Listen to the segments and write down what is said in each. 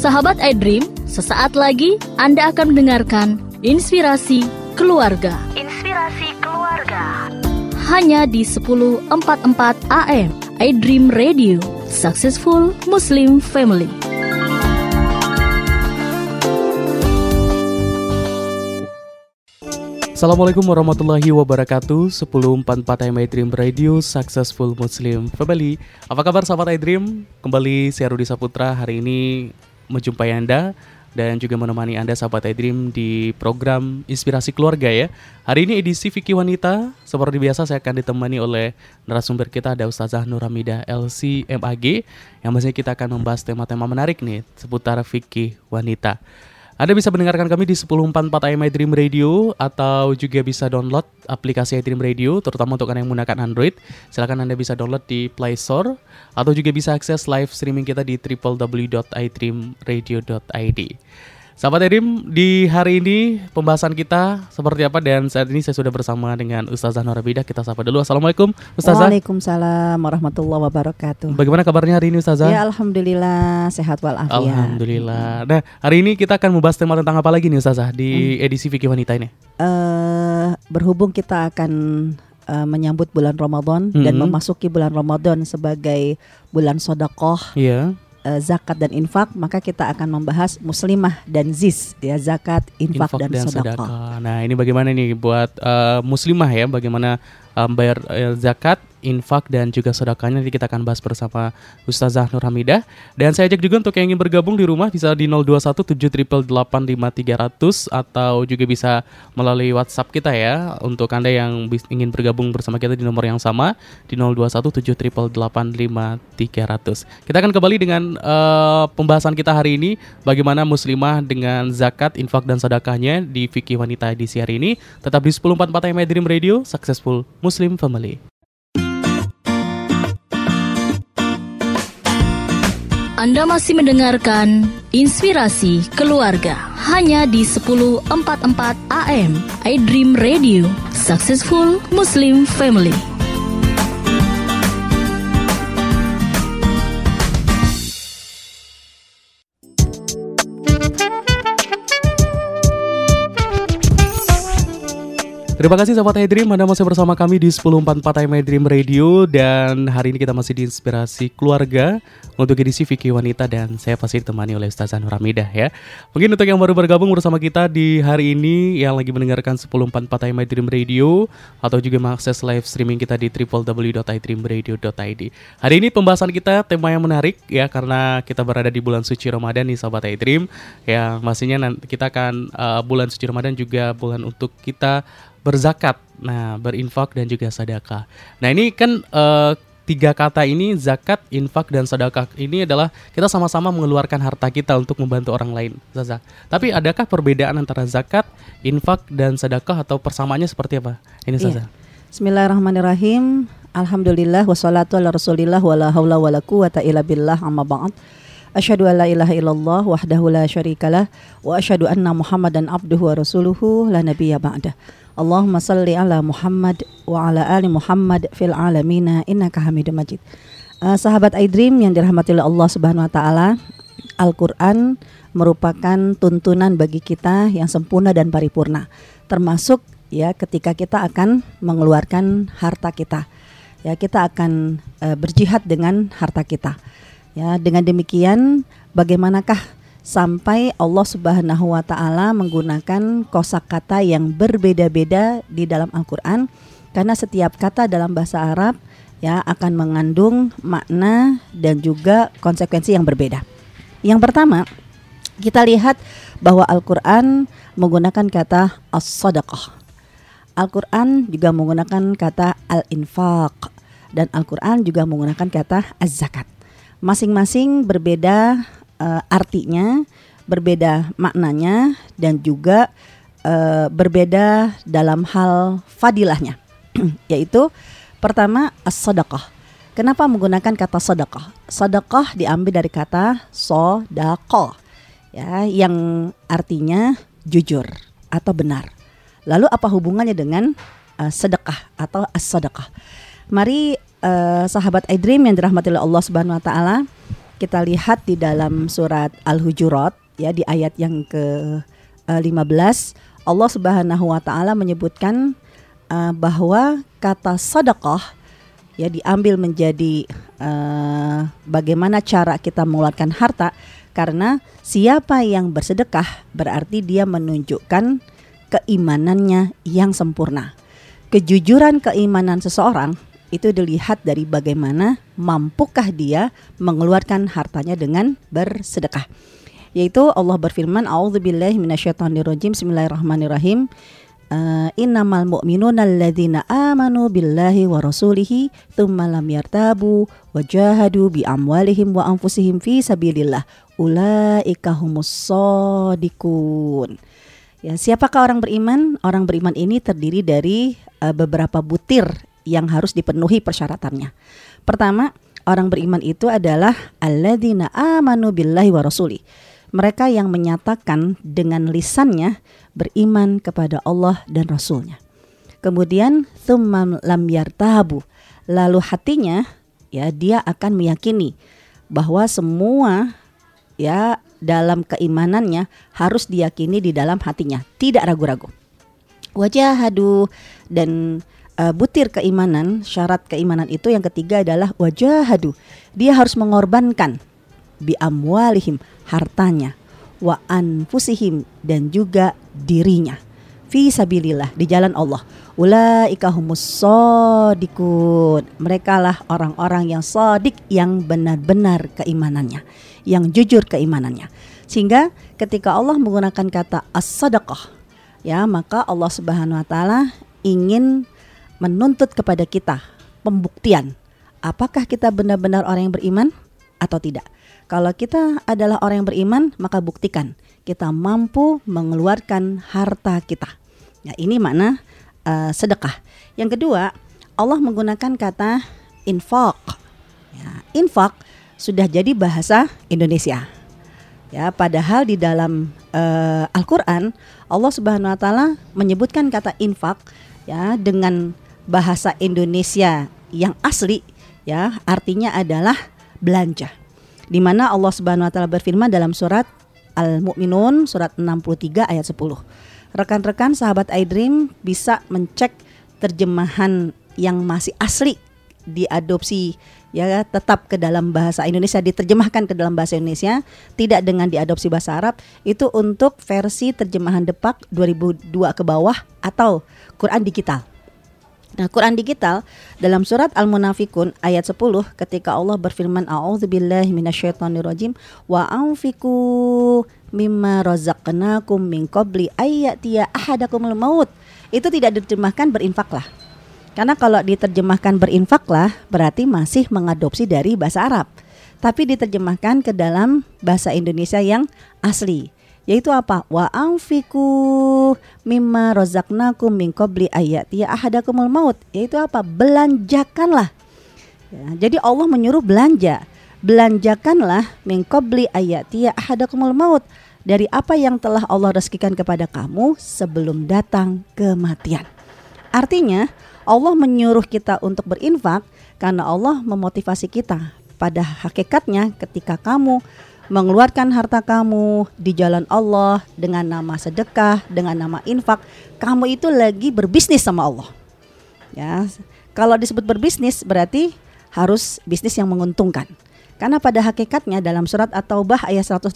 Sahabat iDream, sesaat lagi Anda akan mendengarkan Inspirasi Keluarga. Inspirasi Keluarga. Hanya di 1044 AM iDream Radio, Successful Muslim Family. Assalamualaikum warahmatullahi wabarakatuh. 1044 AM iDream Radio, Successful Muslim Family. Apa kabar sahabat iDream? Kembali saya Rudi Saputra hari ini menjumpai Anda dan juga menemani Anda sahabat iDream di program Inspirasi Keluarga ya. Hari ini edisi Fikih Wanita. Seperti biasa saya akan ditemani oleh narasumber kita, ada Ustazah Nur Hamidah LC MAG, yang biasanya kita akan membahas tema-tema menarik nih seputar Fikih Wanita. Anda bisa mendengarkan kami di 1044 AM iDream Radio atau juga bisa download aplikasi iDream Radio, terutama untuk Anda yang menggunakan Android. Silakan Anda bisa download di Play Store atau juga bisa akses live streaming kita di www.idreamradio.id. Sahabat iDream, di hari ini pembahasan kita seperti apa, dan saat ini saya sudah bersama dengan Ustazah Nur Hamidah. Kita sapa dulu. Assalamualaikum Ustazah. Waalaikumsalam warahmatullahi wabarakatuh. Bagaimana kabarnya hari ini Ustazah? Ya alhamdulillah sehat walafiat. Alhamdulillah. Nah, hari ini kita akan membahas tema tentang apa lagi nih Ustazah di edisi Fikih Wanita ini? Berhubung kita akan menyambut bulan Ramadan dan memasuki bulan Ramadan sebagai bulan sedekah. Iya. Zakat dan infak, maka kita akan membahas muslimah dan ziz ya, zakat, infak dan sedekah. Nah, ini bagaimana nih buat muslimah ya, bagaimana bayar zakat, infak dan juga sedekahnya. Nanti kita akan bahas bersama Ustazah Nur Hamidah. Dan saya ajak juga untuk yang ingin bergabung di rumah bisa di 02178885300 atau juga bisa melalui WhatsApp kita ya, untuk Anda yang ingin bergabung bersama kita di nomor yang sama di 02178885300. Kita akan kembali dengan pembahasan kita hari ini, bagaimana muslimah dengan zakat, infak dan sedekahnya di Fikih Wanita edisi hari ini. Tetap di 1044 AM iDream Radio, Successful Muslim Family. Anda masih mendengarkan Inspirasi Keluarga hanya di 1044 AM iDream Radio, Successful Muslim Family. Terima kasih sahabat iDream, Anda masih bersama kami di 1044 AM iDream Radio. Dan hari ini kita masih di Inspirasi Keluarga untuk edisi Fikih Wanita, dan saya pasti ditemani oleh Ustazah Nur Hamidah ya. Mungkin untuk yang baru bergabung bersama kita di hari ini, yang lagi mendengarkan 1044 AM iDream Radio atau juga mengakses live streaming kita di www.idreamradio.id. Hari ini pembahasan kita tema yang menarik ya, karena kita berada di bulan suci Ramadan nih sahabat iDream, yang pastinya kita akan bulan suci Ramadan juga bulan untuk kita berzakat, nah berinfak dan juga sedekah. Nah ini kan tiga kata ini, zakat, infak dan sedekah, ini adalah kita sama-sama mengeluarkan harta kita untuk membantu orang lain, Zaza. Tapi adakah perbedaan antara zakat, infak dan sedekah, atau persamaannya seperti apa? Ini Zaza. Bismillahirrahmanirrahim. Alhamdulillah wassalatu ala rasulillah wala haula wala quwata illa billah, amma ba'd. Asyhadu an la ilaha illallah wahdahu la syarikalah wa asyhadu anna Muhammadan abduhu wa rasuluhu la nabiyya ba'dah. Allahumma salli ala Muhammad wa ala ali Muhammad fil alamina innaka Hamidum Majid. Sahabat iDream yang dirahmati oleh Allah Subhanahu wa taala, Al-Qur'an merupakan tuntunan bagi kita yang sempurna dan paripurna, termasuk ya ketika kita akan mengeluarkan harta kita. Ya, kita akan berjihad dengan harta kita. Ya, dengan demikian bagaimanakah sampai Allah Subhanahu wa taala menggunakan kosakata yang berbeda-beda di dalam Al-Qur'an, karena setiap kata dalam bahasa Arab ya akan mengandung makna dan juga konsekuensi yang berbeda. Yang pertama, kita lihat bahwa Al-Qur'an menggunakan kata as-sadaqah. Al-Qur'an juga menggunakan kata al-infaq, dan Al-Qur'an juga menggunakan kata az-zakat. Masing-masing berbeda artinya, berbeda maknanya, dan juga berbeda dalam hal fadilahnya. Yaitu pertama as-sadaqah. Kenapa menggunakan kata sadaqah? Sadaqah diambil dari kata sodaqah ya, yang artinya jujur atau benar. Lalu apa hubungannya dengan sedekah atau as-sadaqah? Mari sahabat iDream yang dirahmati oleh Allah Subhanahu wa taala, kita lihat di dalam surat Al-Hujurat ya di ayat yang ke-15 Allah Subhanahu wa taala menyebutkan bahwa kata sedekah ya diambil menjadi bagaimana cara kita mengeluarkan harta, karena siapa yang bersedekah berarti dia menunjukkan keimanannya yang sempurna. Kejujuran keimanan seseorang itu dilihat dari bagaimana mampukah dia mengeluarkan hartanya dengan bersedekah. Yaitu Allah berfirman, a'udzubillahi minasyaitonirrajim, bismillahirrahmanirrahim. Innamal mu'minuna alladzina amanu billahi wa rasulihi tsumma lam yartabu wa jahadu bi amwalihim wa anfusihim fi sabilillah ulaika humus shadiqun. Ya, siapakah orang beriman? Orang beriman ini terdiri dari beberapa butir yang harus dipenuhi persyaratannya. Pertama, orang beriman itu adalah alladzina amanu billahi wa rasuli. Mereka yang menyatakan dengan lisannya beriman kepada Allah dan Rasulnya. Kemudian tsumma lam yartabu, lalu hatinya ya dia akan meyakini bahwa semua ya dalam keimanannya harus diyakini di dalam hatinya, tidak ragu-ragu. Wajahadu, dan butir keimanan, syarat keimanan itu yang ketiga adalah wajahadu. Dia harus mengorbankan bi amwalihim, hartanya, wa anfusihim, dan juga dirinya, fi sabilillah, di jalan Allah. Ulaika humus shadiqun. Merekalah orang-orang yang shadiq, yang benar-benar keimanannya, yang jujur keimanannya. Sehingga ketika Allah menggunakan kata as-sadaqah, ya, maka Allah Subhanahu wa taala ingin menuntut kepada kita pembuktian apakah kita benar-benar orang yang beriman atau tidak. Kalau kita adalah orang yang beriman, maka buktikan kita mampu mengeluarkan harta kita. Ya, ini makna sedekah. Yang kedua, Allah menggunakan kata infak. Ya, infak sudah jadi bahasa Indonesia. Ya, padahal di dalam Al-Qur'an Allah Subhanahu wa taala menyebutkan kata infak ya dengan bahasa Indonesia yang asli, ya, artinya adalah belanja. Di mana Allah Subhanahu wa taala berfirman dalam surat Al-Mu'minun surat 63 ayat 10. Rekan-rekan sahabat iDream bisa mencek terjemahan yang masih asli diadopsi ya tetap ke dalam bahasa Indonesia, diterjemahkan ke dalam bahasa Indonesia, tidak dengan diadopsi bahasa Arab. Itu untuk versi terjemahan Depak 2002 ke bawah atau Quran digital. Nah, Quran digital dalam surat Al-Munafikun ayat 10 ketika Allah berfirman a'udzubillahi minasyaitonirrajim wa anfiqu mimma razaqnakum min qabli ayyatiya ahadakumul maut. Itu tidak diterjemahkan berinfaklah. Karena kalau diterjemahkan berinfaklah berarti masih mengadopsi dari bahasa Arab. Tapi diterjemahkan ke dalam bahasa Indonesia yang asli. Yaitu apa? Wa anfiqu mimma razaqnakum min qabli ayyatiya ahadakumul maut. Yaitu apa? Belanjakanlah. Ya, jadi Allah menyuruh belanja. Belanjakanlah min qabli ayyatiya ahadakumul maut, dari apa yang telah Allah rezekikan kepada kamu sebelum datang kematian. Artinya Allah menyuruh kita untuk berinfak karena Allah memotivasi kita. Pada hakikatnya ketika kamu mengeluarkan harta kamu di jalan Allah dengan nama sedekah, dengan nama infak, kamu itu lagi berbisnis sama Allah. Ya, kalau disebut berbisnis berarti harus bisnis yang menguntungkan. Karena pada hakikatnya dalam surat At-Taubah ayat 115,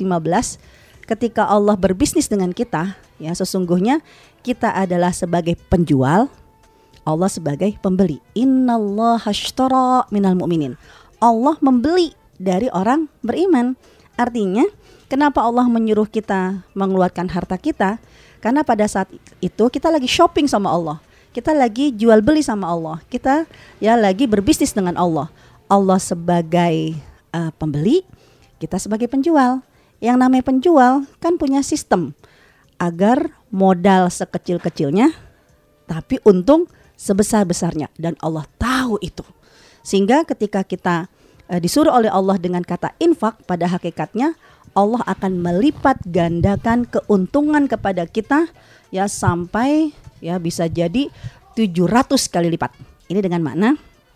ketika Allah berbisnis dengan kita, ya sesungguhnya kita adalah sebagai penjual, Allah sebagai pembeli. Innallaha ashtara minal mu'minin. Allah membeli dari orang beriman. Artinya, kenapa Allah menyuruh kita mengeluarkan harta kita? Karena pada saat itu kita lagi shopping sama Allah. Kita lagi jual beli sama Allah. Kita ya lagi berbisnis dengan Allah. Allah sebagai pembeli, kita sebagai penjual. Yang namanya penjual kan punya sistem agar modal sekecil-kecilnya tapi untung sebesar-besarnya, dan Allah tahu itu. Sehingga ketika kita disuruh oleh Allah dengan kata infak, pada hakikatnya Allah akan melipat gandakan keuntungan kepada kita ya sampai ya bisa jadi 700 kali lipat. Ini dengan makna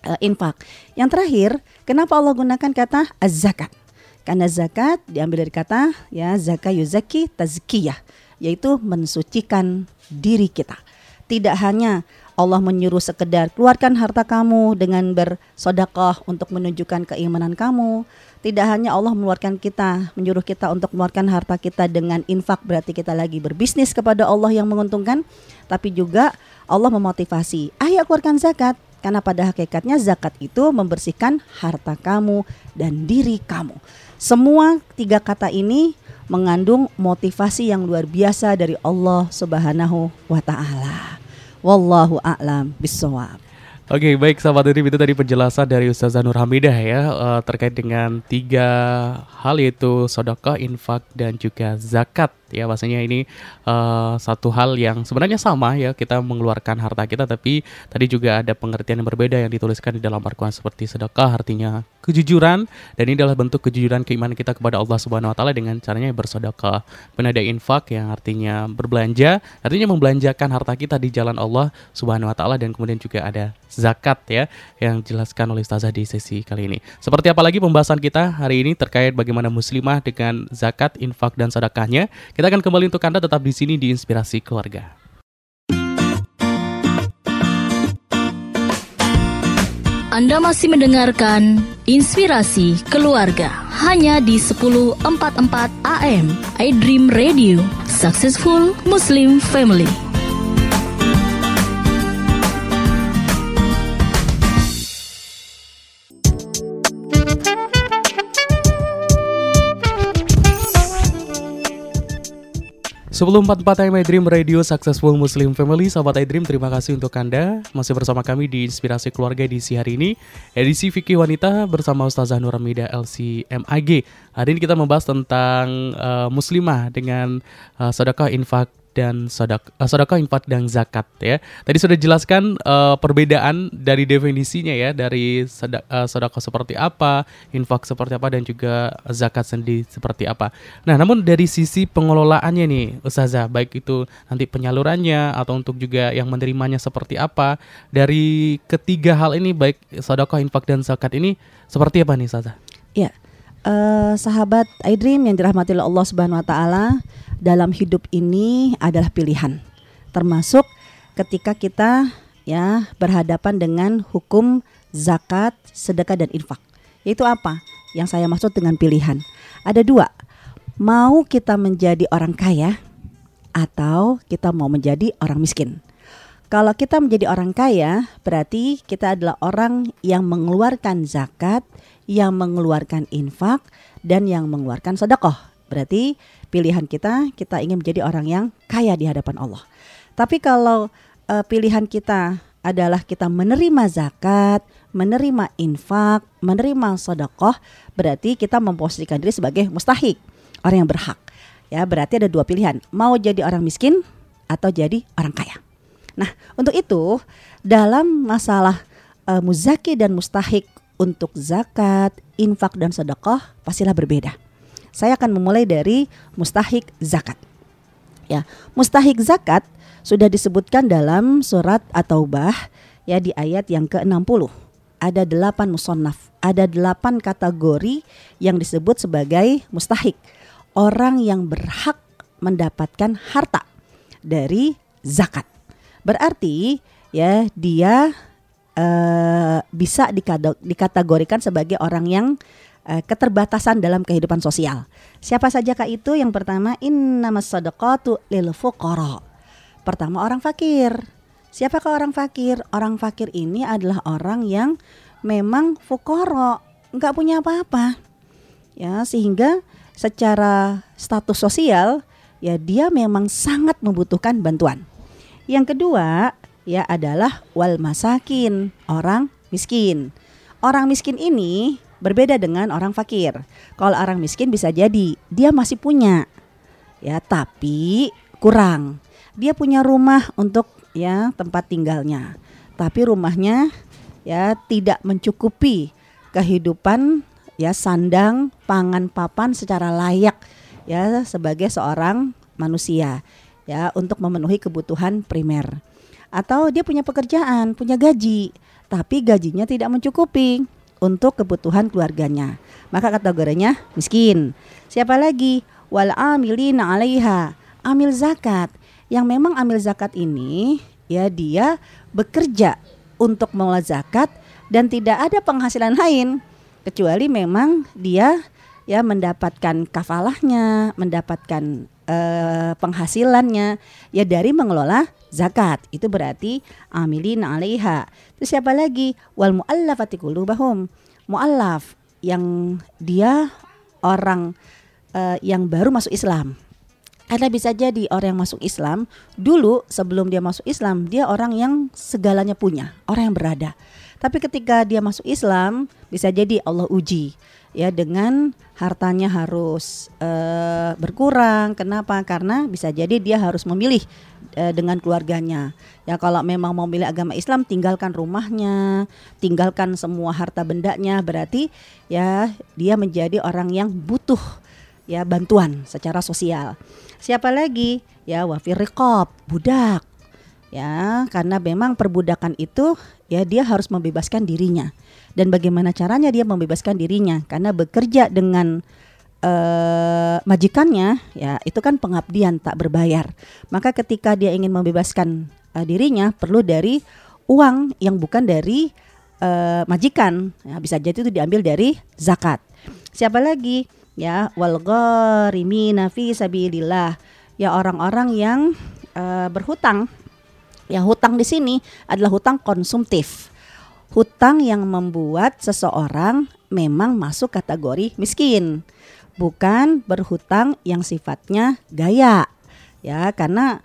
infak. Yang terakhir, kenapa Allah gunakan kata az-zakat? Karena zakat diambil dari kata zaka yuzaki tazkiyah, yaitu mensucikan diri kita. Tidak hanya Allah menyuruh sekedar keluarkan harta kamu dengan bersedekah untuk menunjukkan keimanan kamu. Tidak hanya Allah menyuruh kita untuk mengeluarkan harta kita dengan infak, berarti kita lagi berbisnis kepada Allah yang menguntungkan. Tapi juga Allah memotivasi, ayo keluarkan zakat. Karena pada hakikatnya zakat itu membersihkan harta kamu dan diri kamu. Semua 3 kata ini mengandung motivasi yang luar biasa dari Allah Subhanahu wa ta'ala. Wallahu a'lam bishawab. Oke, baik sahabat Dream, itu tadi penjelasan dari Ustazah Nur Hamidah ya, terkait dengan 3 hal, yaitu sedekah, infak, dan juga zakat. Ya, maksudnya ini satu hal yang sebenarnya sama ya, kita mengeluarkan harta kita, tapi tadi juga ada pengertian yang berbeda yang dituliskan di dalam Al-Quran, seperti sedekah artinya kejujuran, dan ini adalah bentuk kejujuran keimanan kita kepada Allah Subhanahu wa taala dengan caranya bersedekah. Kemudian ada infak yang artinya berbelanja, artinya membelanjakan harta kita di jalan Allah Subhanahu wa taala, dan kemudian juga ada zakat ya, yang dijelaskan oleh Ustazah di sesi kali ini. Seperti apa lagi pembahasan kita hari ini terkait bagaimana muslimah dengan zakat, infak, dan sedekahnya. Kita akan kembali untuk Anda tetap di sini di Inspirasi Keluarga. Anda masih mendengarkan Inspirasi Keluarga hanya di 1044 AM iDream Radio, Successful Muslim Family. Sebelum 44 iDream Radio Successful Muslim Family, sahabat iDream, terima kasih untuk Anda masih bersama kami di Inspirasi Keluarga edisi hari ini, edisi Fikih Wanita bersama Ustazah Nur Hamidah LC.MAG. Hari ini kita membahas tentang muslimah dengan sedekah, infak, dan sedekah, infak, dan zakat ya. Tadi sudah jelaskan perbedaan dari definisinya ya, dari sedekah seperti apa, infak seperti apa, dan juga zakat sendiri seperti apa. Nah, namun dari sisi pengelolaannya nih Ustazah, baik itu nanti penyalurannya atau untuk juga yang menerimanya seperti apa, dari ketiga hal ini baik sedekah, infak, dan zakat ini seperti apa nih Ustazah? Ya, sahabat iDream yang dirahmati oleh Allah Subhanahu wa taala, dalam hidup ini adalah pilihan. Termasuk ketika kita berhadapan dengan hukum zakat, sedekah, dan infak. Yaitu apa? Yang saya maksud dengan pilihan. Ada 2. Mau kita menjadi orang kaya atau kita mau menjadi orang miskin. Kalau kita menjadi orang kaya, berarti kita adalah orang yang mengeluarkan zakat, yang mengeluarkan infak, dan yang mengeluarkan sedekah. Berarti pilihan kita ingin menjadi orang yang kaya di hadapan Allah. Tapi kalau pilihan kita adalah kita menerima zakat, menerima infak, menerima sedekah, berarti kita memposisikan diri sebagai mustahik, orang yang berhak. Ya, berarti ada 2 pilihan, mau jadi orang miskin atau jadi orang kaya. Nah, untuk itu dalam masalah muzaki dan mustahik untuk zakat, infak, dan sedekah pastilah berbeda. Saya akan memulai dari mustahik zakat. Ya, mustahik zakat sudah disebutkan dalam surat At-Taubah ya, di ayat yang ke-60. Ada 8 musannaf, ada 8 kategori yang disebut sebagai mustahik, orang yang berhak mendapatkan harta dari zakat. Berarti ya dia bisa dikategorikan sebagai orang yang keterbatasan dalam kehidupan sosial. Siapa saja kah itu? Yang pertama, innamas shadaqatu lil fuqara. Pertama, orang fakir. Siapakah orang fakir? Orang fakir ini adalah orang yang memang fuqara, enggak punya apa-apa. Ya, sehingga secara status sosial ya dia memang sangat membutuhkan bantuan. Yang kedua, ya adalah wal masakin, orang miskin. Orang miskin ini berbeda dengan orang fakir. Kalau orang miskin bisa jadi dia masih punya, ya tapi kurang. Dia punya rumah untuk ya tempat tinggalnya, tapi rumahnya ya tidak mencukupi kehidupan ya sandang, pangan, papan secara layak ya sebagai seorang manusia ya untuk memenuhi kebutuhan primer. Atau dia punya pekerjaan, punya gaji, tapi gajinya tidak mencukupi untuk kebutuhan keluarganya, maka kategorinya miskin. Siapa lagi? Wal amilina 'alaiha, amil zakat, yang memang amil zakat ini ya dia bekerja untuk mengelola zakat dan tidak ada penghasilan lain kecuali memang dia ya mendapatkan kafalahnya, mendapatkan penghasilannya ya dari mengelola zakat. Itu berarti amilina 'alaiha. Terus siapa lagi? Wal mu'allafati qulubahum, mu'allaf yang dia orang yang baru masuk Islam. Karena bisa jadi orang yang masuk Islam dulu sebelum dia masuk Islam dia orang yang segalanya punya, orang yang berada. Tapi ketika dia masuk Islam bisa jadi Allah uji ya dengan hartanya harus berkurang. Kenapa? Karena bisa jadi dia harus memilih dengan keluarganya. Ya kalau memang mau milih agama Islam tinggalkan rumahnya, tinggalkan semua harta bendanya, berarti ya dia menjadi orang yang butuh ya bantuan secara sosial. Siapa lagi? Ya wafir riqab, budak. Ya, karena memang perbudakan itu ya dia harus membebaskan dirinya. Dan bagaimana caranya dia membebaskan dirinya? Karena bekerja dengan majikannya, ya itu kan pengabdian tak berbayar. Maka ketika dia ingin membebaskan dirinya perlu dari uang yang bukan dari majikan. Ya, bisa jadi itu diambil dari zakat. Siapa lagi? Ya wal gharimina fi sabilillah, ya orang-orang yang berhutang. Ya hutang di sini adalah hutang konsumtif, hutang yang membuat seseorang memang masuk kategori miskin, bukan berhutang yang sifatnya gaya. Ya karena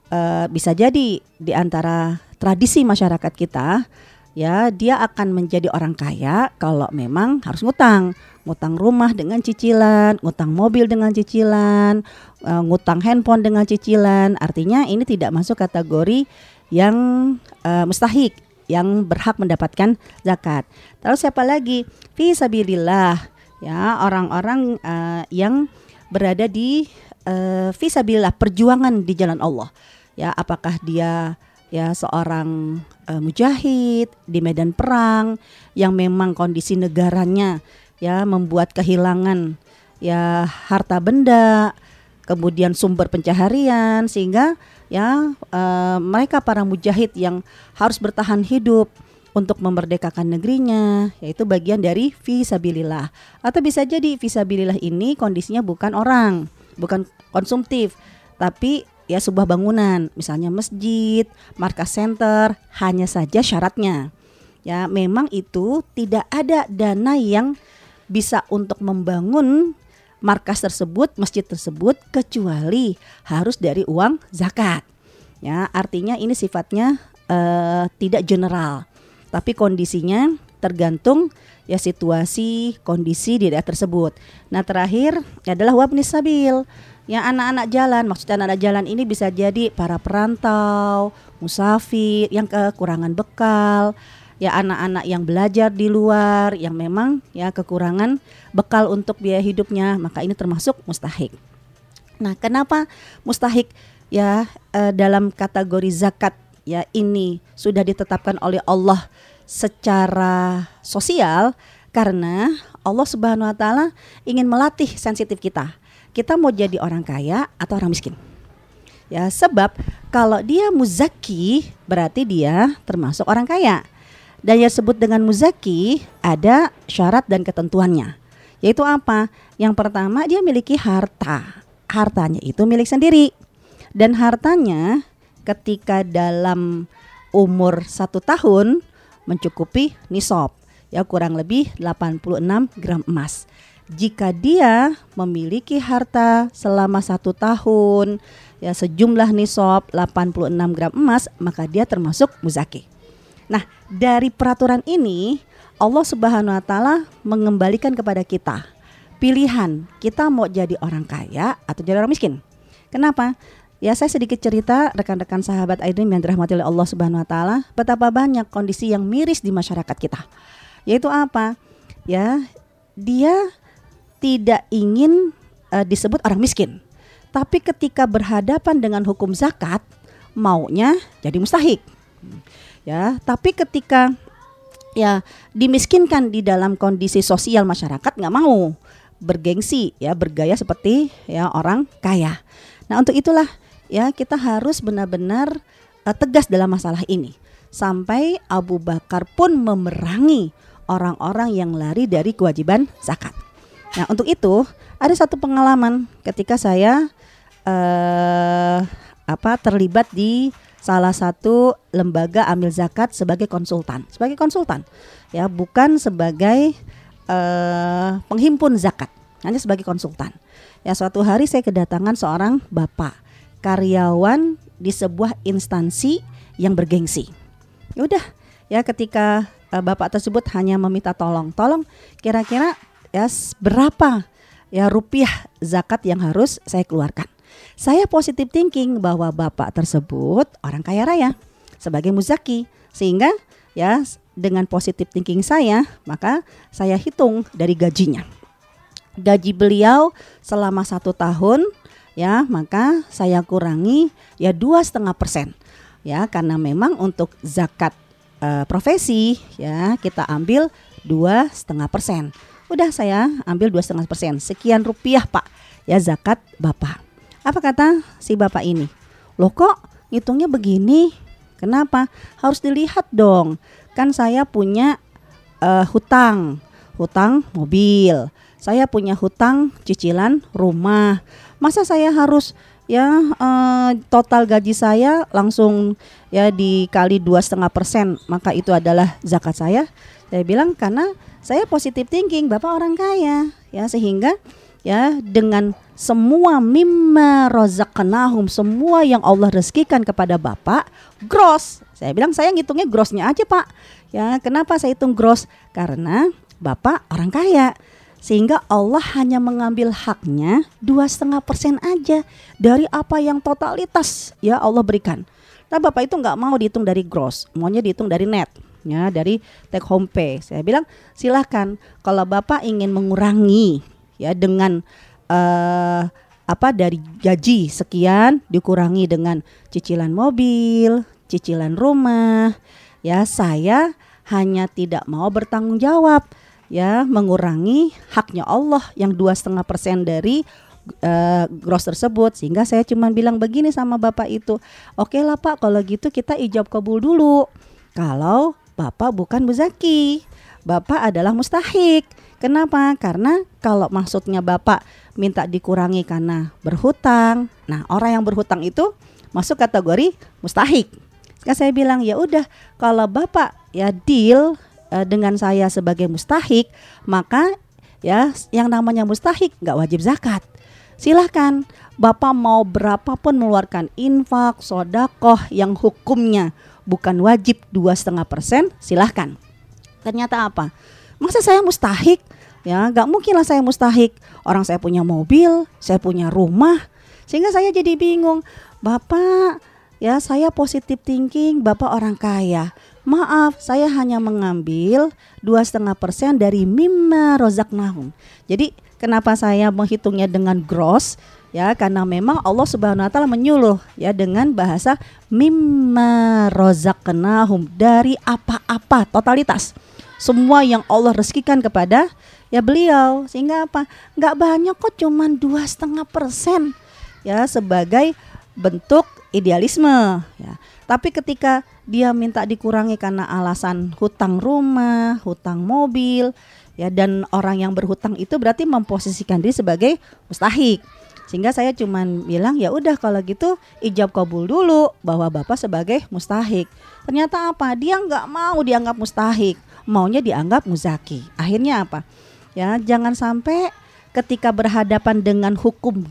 bisa jadi di antara tradisi masyarakat kita ya dia akan menjadi orang kaya kalau memang harus ngutang rumah dengan cicilan, ngutang mobil dengan cicilan, ngutang handphone dengan cicilan. Artinya ini tidak masuk kategori yang mustahik, yang berhak mendapatkan zakat. Terus siapa lagi? Fi sabilillah, ya orang-orang yang berada di fi sabilillah, perjuangan di jalan Allah. Ya apakah dia ya seorang mujahid di medan perang yang memang kondisi negaranya ya membuat kehilangan ya harta benda, kemudian sumber pencaharian, sehingga ya mereka para mujahid yang harus bertahan hidup untuk memerdekakan negerinya, yaitu bagian dari fisabilillah. Atau bisa jadi fisabilillah ini kondisinya bukan orang, bukan konsumtif, tapi ya sebuah bangunan, misalnya masjid, markas center, hanya saja syaratnya ya memang itu tidak ada dana yang bisa untuk membangun markas tersebut, masjid tersebut, kecuali harus dari uang zakat. Ya, artinya ini sifatnya tidak general, tapi kondisinya tergantung ya situasi, kondisi di daerah tersebut. Nah terakhir adalah wabnis sabil. Ya anak-anak jalan, maksudnya anak-anak jalan ini bisa jadi para perantau, musafir yang kekurangan bekal. Ya anak-anak yang belajar di luar yang memang ya kekurangan bekal untuk biaya hidupnya, maka ini termasuk mustahik. Nah, kenapa mustahik ya dalam kategori zakat ya ini sudah ditetapkan oleh Allah secara sosial? Karena Allah Subhanahu wa taala ingin melatih sensitif kita. Kita mau jadi orang kaya atau orang miskin? Ya, sebab kalau dia muzaki berarti dia termasuk orang kaya. Dan yang disebut dengan muzaki ada syarat dan ketentuannya. Yaitu apa? Yang pertama dia miliki harta. Hartanya itu milik sendiri. Dan hartanya ketika dalam umur 1 tahun mencukupi nisab. Ya kurang lebih 86 gram emas. Jika dia memiliki harta selama 1 tahun ya sejumlah nisab 86 gram emas, maka dia termasuk muzaki. Nah, dari peraturan ini Allah Subhanahu wa taala mengembalikan kepada kita pilihan, kita mau jadi orang kaya atau jadi orang miskin. Kenapa? Ya saya sedikit cerita rekan-rekan sahabat iDream yang dirahmati oleh Allah Subhanahu wa taala, betapa banyak kondisi yang miris di masyarakat kita. Yaitu apa? Ya, dia tidak ingin disebut orang miskin. Tapi ketika berhadapan dengan hukum zakat, maunya jadi mustahik. Ya, tapi ketika ya dimiskinkan di dalam kondisi sosial masyarakat, nggak mau bergengsi ya, bergaya seperti ya orang kaya. Nah untuk itulah ya kita harus benar-benar tegas dalam masalah ini. Sampai Abu Bakar pun memerangi orang-orang yang lari dari kewajiban zakat. Nah untuk itu ada satu pengalaman ketika saya terlibat di salah satu lembaga amil zakat sebagai konsultan ya, bukan sebagai penghimpun zakat, hanya sebagai konsultan. Ya suatu hari saya kedatangan seorang bapak karyawan di sebuah instansi yang bergengsi. Ya udah ya, ketika bapak tersebut hanya meminta tolong kira-kira ya berapa ya rupiah zakat yang harus saya keluarkan. Saya positive thinking bahwa bapak tersebut orang kaya raya sebagai muzaki, sehingga ya dengan positive thinking saya, maka saya hitung dari gajinya. Gaji beliau selama 1 tahun ya, maka saya kurangi ya 2,5% ya, karena memang untuk zakat profesi ya kita ambil 2,5%. Udah saya ambil 2,5%, sekian rupiah Pak ya zakat Bapak. Apa kata si bapak ini? Loh kok ngitungnya begini? Kenapa? Harus dilihat dong. Kan saya punya hutang mobil. Saya punya hutang cicilan rumah. Masa saya harus ya total gaji saya langsung ya dikali 2,5%, maka itu adalah zakat saya? Saya bilang karena saya positive thinking, Bapak orang kaya ya, sehingga ya dengan semua mimma razaqnahum, semua yang Allah rezekikan kepada Bapak gross. Saya bilang saya ngitungnya grossnya aja Pak. Ya kenapa saya hitung gross? Karena Bapak orang kaya, sehingga Allah hanya mengambil haknya 2,5% aja dari apa yang totalitas ya Allah berikan. Nah Bapak itu nggak mau dihitung dari gross, maunya dihitung dari net ya, dari take home pay. Saya bilang silahkan, kalau Bapak ingin mengurangi ya dengan dari gaji sekian dikurangi dengan cicilan mobil, cicilan rumah, ya saya hanya tidak mau bertanggung jawab ya mengurangi haknya Allah yang 2,5% dari gross tersebut. Sehingga saya cuma bilang begini sama bapak itu, oke lah Pak, kalau gitu kita ijab kabul dulu. Kalau Bapak bukan muzaki, Bapak adalah mustahik. Kenapa? Karena kalau maksudnya Bapak minta dikurangi karena berhutang, nah orang yang berhutang itu masuk kategori mustahik. Sekarang saya bilang ya udah, kalau Bapak ya deal dengan saya sebagai mustahik, maka ya yang namanya mustahik nggak wajib zakat. Silahkan Bapak mau berapapun mengeluarkan infak, sodakoh yang hukumnya bukan wajib 2,5%, silahkan. Ternyata apa? Masa saya mustahik? Ya gak mungkin lah saya mustahik. Orang saya punya mobil, saya punya rumah. Sehingga saya jadi bingung. Bapak ya saya positive thinking, Bapak orang kaya. Maaf, saya hanya mengambil 2,5% dari mimma razaqnahum. Jadi kenapa saya menghitungnya dengan gross? Ya karena memang Allah Subhanahu wa taala menyuluh ya dengan bahasa mimma razaqnahum, dari apa-apa, totalitas. Semua yang Allah rezekikan kepada ya beliau, sehingga apa? Nggak banyak kok, cuman 2,5% ya sebagai bentuk idealisme ya. Tapi ketika dia minta dikurangi karena alasan hutang rumah, hutang mobil ya, dan orang yang berhutang itu berarti memposisikan diri sebagai mustahik. Sehingga saya cuman bilang ya udah kalau gitu ijab kabul dulu bahwa Bapak sebagai mustahik. Ternyata apa? Dia nggak mau dianggap mustahik, maunya dianggap muzaki. Akhirnya apa? Ya jangan sampai ketika berhadapan dengan hukum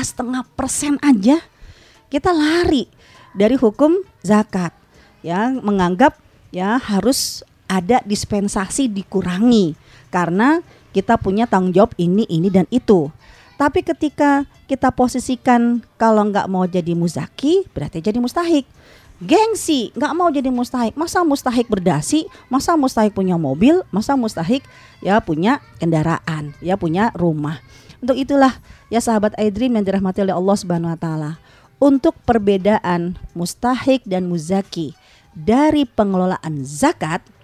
2,5% aja kita lari dari hukum zakat. Ya menganggap ya harus ada dispensasi dikurangi karena kita punya tanggung jawab ini dan itu. Tapi ketika kita posisikan kalau nggak mau jadi muzaki berarti jadi mustahik. Gengsi, nggak mau jadi mustahik. Masa mustahik berdasi? Masa mustahik punya mobil? Masa mustahik ya punya kendaraan, ya punya rumah? Untuk itulah ya sahabat iDream yang dirahmati oleh Allah Subhanahu wa taala, untuk perbedaan mustahik dan muzaki dari pengelolaan zakat,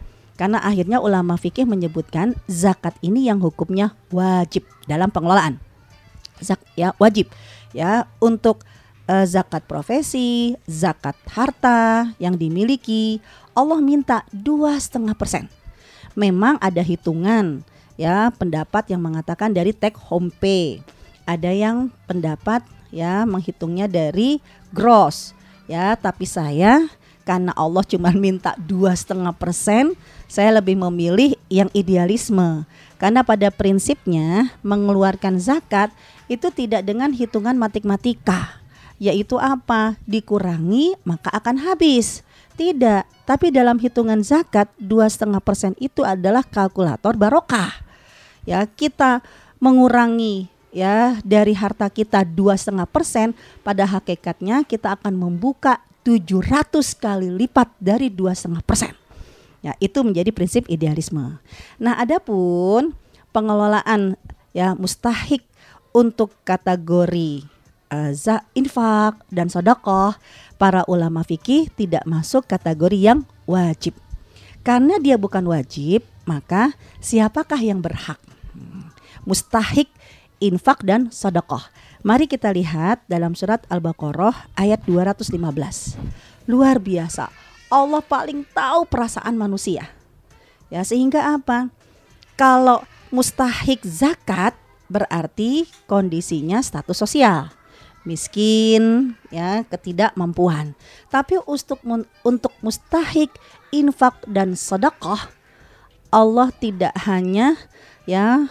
Karena akhirnya ulama fikih menyebutkan zakat ini yang hukumnya wajib dalam pengelolaan. Wajib ya untuk zakat profesi, zakat harta yang dimiliki, Allah minta 2,5%. Memang ada hitungan ya, pendapat yang mengatakan dari take home pay. Ada yang pendapat ya menghitungnya dari gross ya, tapi saya karena Allah cuma minta 2,5%, saya lebih memilih yang idealisme. Karena pada prinsipnya mengeluarkan zakat itu tidak dengan hitungan matematika, yaitu apa? Dikurangi maka akan habis. Tidak, tapi dalam hitungan zakat 2,5% itu adalah kalkulator barokah. Ya, kita mengurangi ya dari harta kita 2,5%, pada hakikatnya kita akan membuka 700 kali lipat dari 2,5%. Ya, itu menjadi prinsip idealisme. Nah, adapun pengelolaan ya mustahik untuk kategori infak dan sedekah, para ulama fikih tidak masuk kategori yang wajib. Karena dia bukan wajib, maka siapakah yang berhak? Mustahik infak dan sedekah. Mari kita lihat dalam surat Al-Baqarah ayat 215. Luar biasa. Allah paling tahu perasaan manusia. Ya, sehingga apa? Kalau mustahik zakat berarti kondisinya status sosial. Miskin, ya, ketidakmampuan. Tapi untuk mustahik infak dan sedekah, Allah tidak hanya ya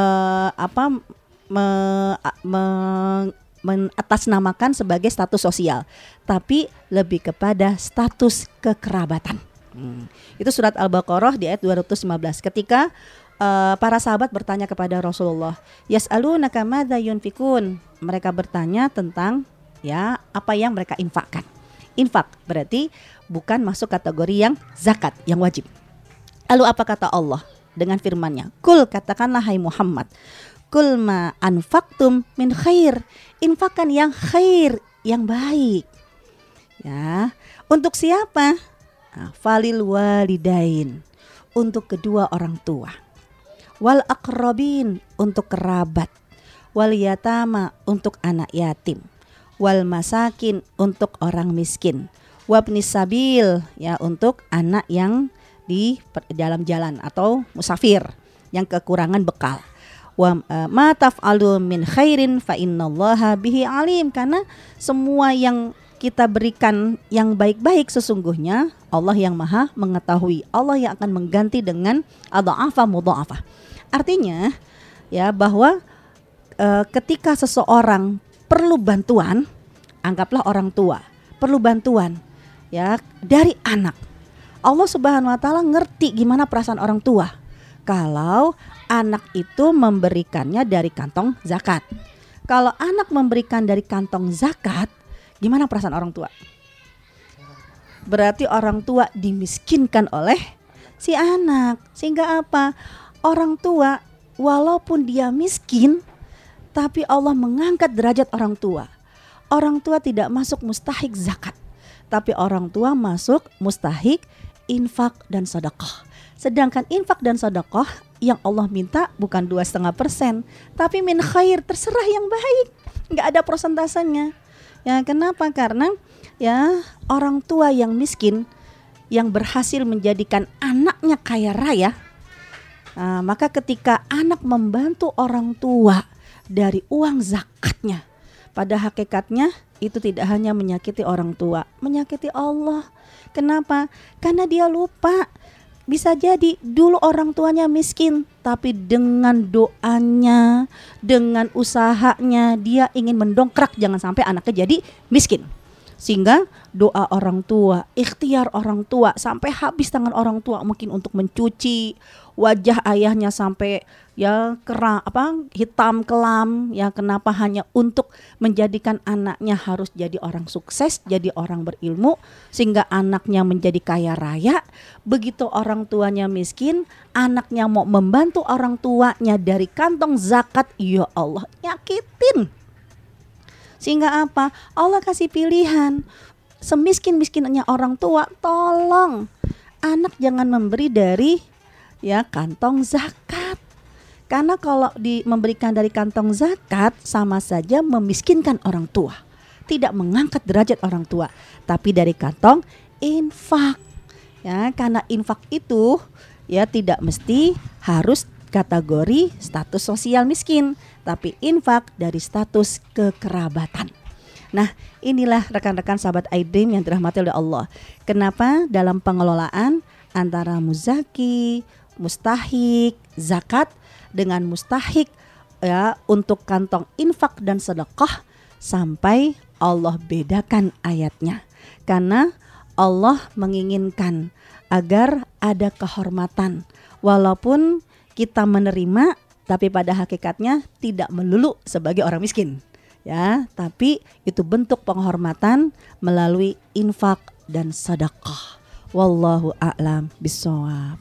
mengatasnamakan sebagai status sosial, tapi lebih kepada status kekerabatan. Itu surat Al-Baqarah di ayat 215. Ketika para sahabat bertanya kepada Rasulullah, yas'alunaka madza yunfikun. Mereka bertanya tentang ya apa yang mereka infakkan. Infak berarti bukan masuk kategori yang zakat, yang wajib. Lalu apa kata Allah dengan firman-Nya? Kul, katakanlah hai Muhammad, kul ma anfaqtum min khair. Infakkan yang khair, yang baik. Ya, untuk siapa? Falil walidain, untuk kedua orang tua. Wal aqrabin, untuk kerabat. Wal yatama, untuk anak yatim. Wal masakin, untuk orang miskin. Wabnis sabil, ya, untuk anak yang di dalam jalan atau musafir yang kekurangan bekal. Wa ma taf'alu min khairin fa innallaha bihi alim. Karena semua yang kita berikan yang baik-baik sesungguhnya Allah yang maha mengetahui. Allah yang akan mengganti dengan adha'afa mudha'afa. Artinya ya bahwa ketika seseorang perlu bantuan, anggaplah orang tua perlu bantuan ya dari anak, Allah Subhanahu wa taala ngerti gimana perasaan orang tua kalau anak itu memberikannya dari kantong zakat. Kalau anak memberikan dari kantong zakat, gimana perasaan orang tua? Berarti orang tua dimiskinkan oleh si anak. Sehingga apa? Orang tua walaupun dia miskin, tapi Allah mengangkat derajat orang tua. Orang tua tidak masuk mustahik zakat, tapi orang tua masuk mustahik infak dan sedekah. Sedangkan infak dan sedekah yang Allah minta bukan 2,5%, tapi min khair, terserah yang baik. Nggak ada persentasenya. Ya, kenapa? Karena ya orang tua yang miskin yang berhasil menjadikan anaknya kaya raya, maka ketika anak membantu orang tua dari uang zakatnya, pada hakikatnya itu tidak hanya menyakiti orang tua, menyakiti Allah. Kenapa? Karena dia lupa. Bisa jadi dulu orang tuanya miskin, tapi dengan doanya, dengan usahanya dia ingin mendongkrak jangan sampai anaknya jadi miskin. Sehingga doa orang tua, ikhtiar orang tua, sampai habis tangan orang tua mungkin untuk mencuci wajah ayahnya sampai ya hitam kelam, ya kenapa? Hanya untuk menjadikan anaknya harus jadi orang sukses, jadi orang berilmu, sehingga anaknya menjadi kaya raya. Begitu orang tuanya miskin, anaknya mau membantu orang tuanya dari kantong zakat, ya Allah nyakitin. Sehingga apa? Allah kasih pilihan. Semiskin-miskinnya orang tua, tolong anak jangan memberi dari kantong zakat. Karena kalau memberikan dari kantong zakat sama saja memiskinkan orang tua, tidak mengangkat derajat orang tua. Tapi dari kantong infak, karena infak itu tidak mesti harus kategori status sosial miskin, tapi infak dari status kekerabatan. Nah, inilah rekan-rekan sahabat iDream yang dirahmati oleh Allah. Kenapa dalam pengelolaan antara muzaki, mustahik, zakat dengan mustahik untuk kantong infak dan sedekah sampai Allah bedakan ayatnya. Karena Allah menginginkan agar ada kehormatan walaupun kita menerima, tapi pada hakikatnya tidak melulu sebagai orang miskin. Tapi itu bentuk penghormatan melalui infak dan sedekah. Wallahu a'lam bishawab.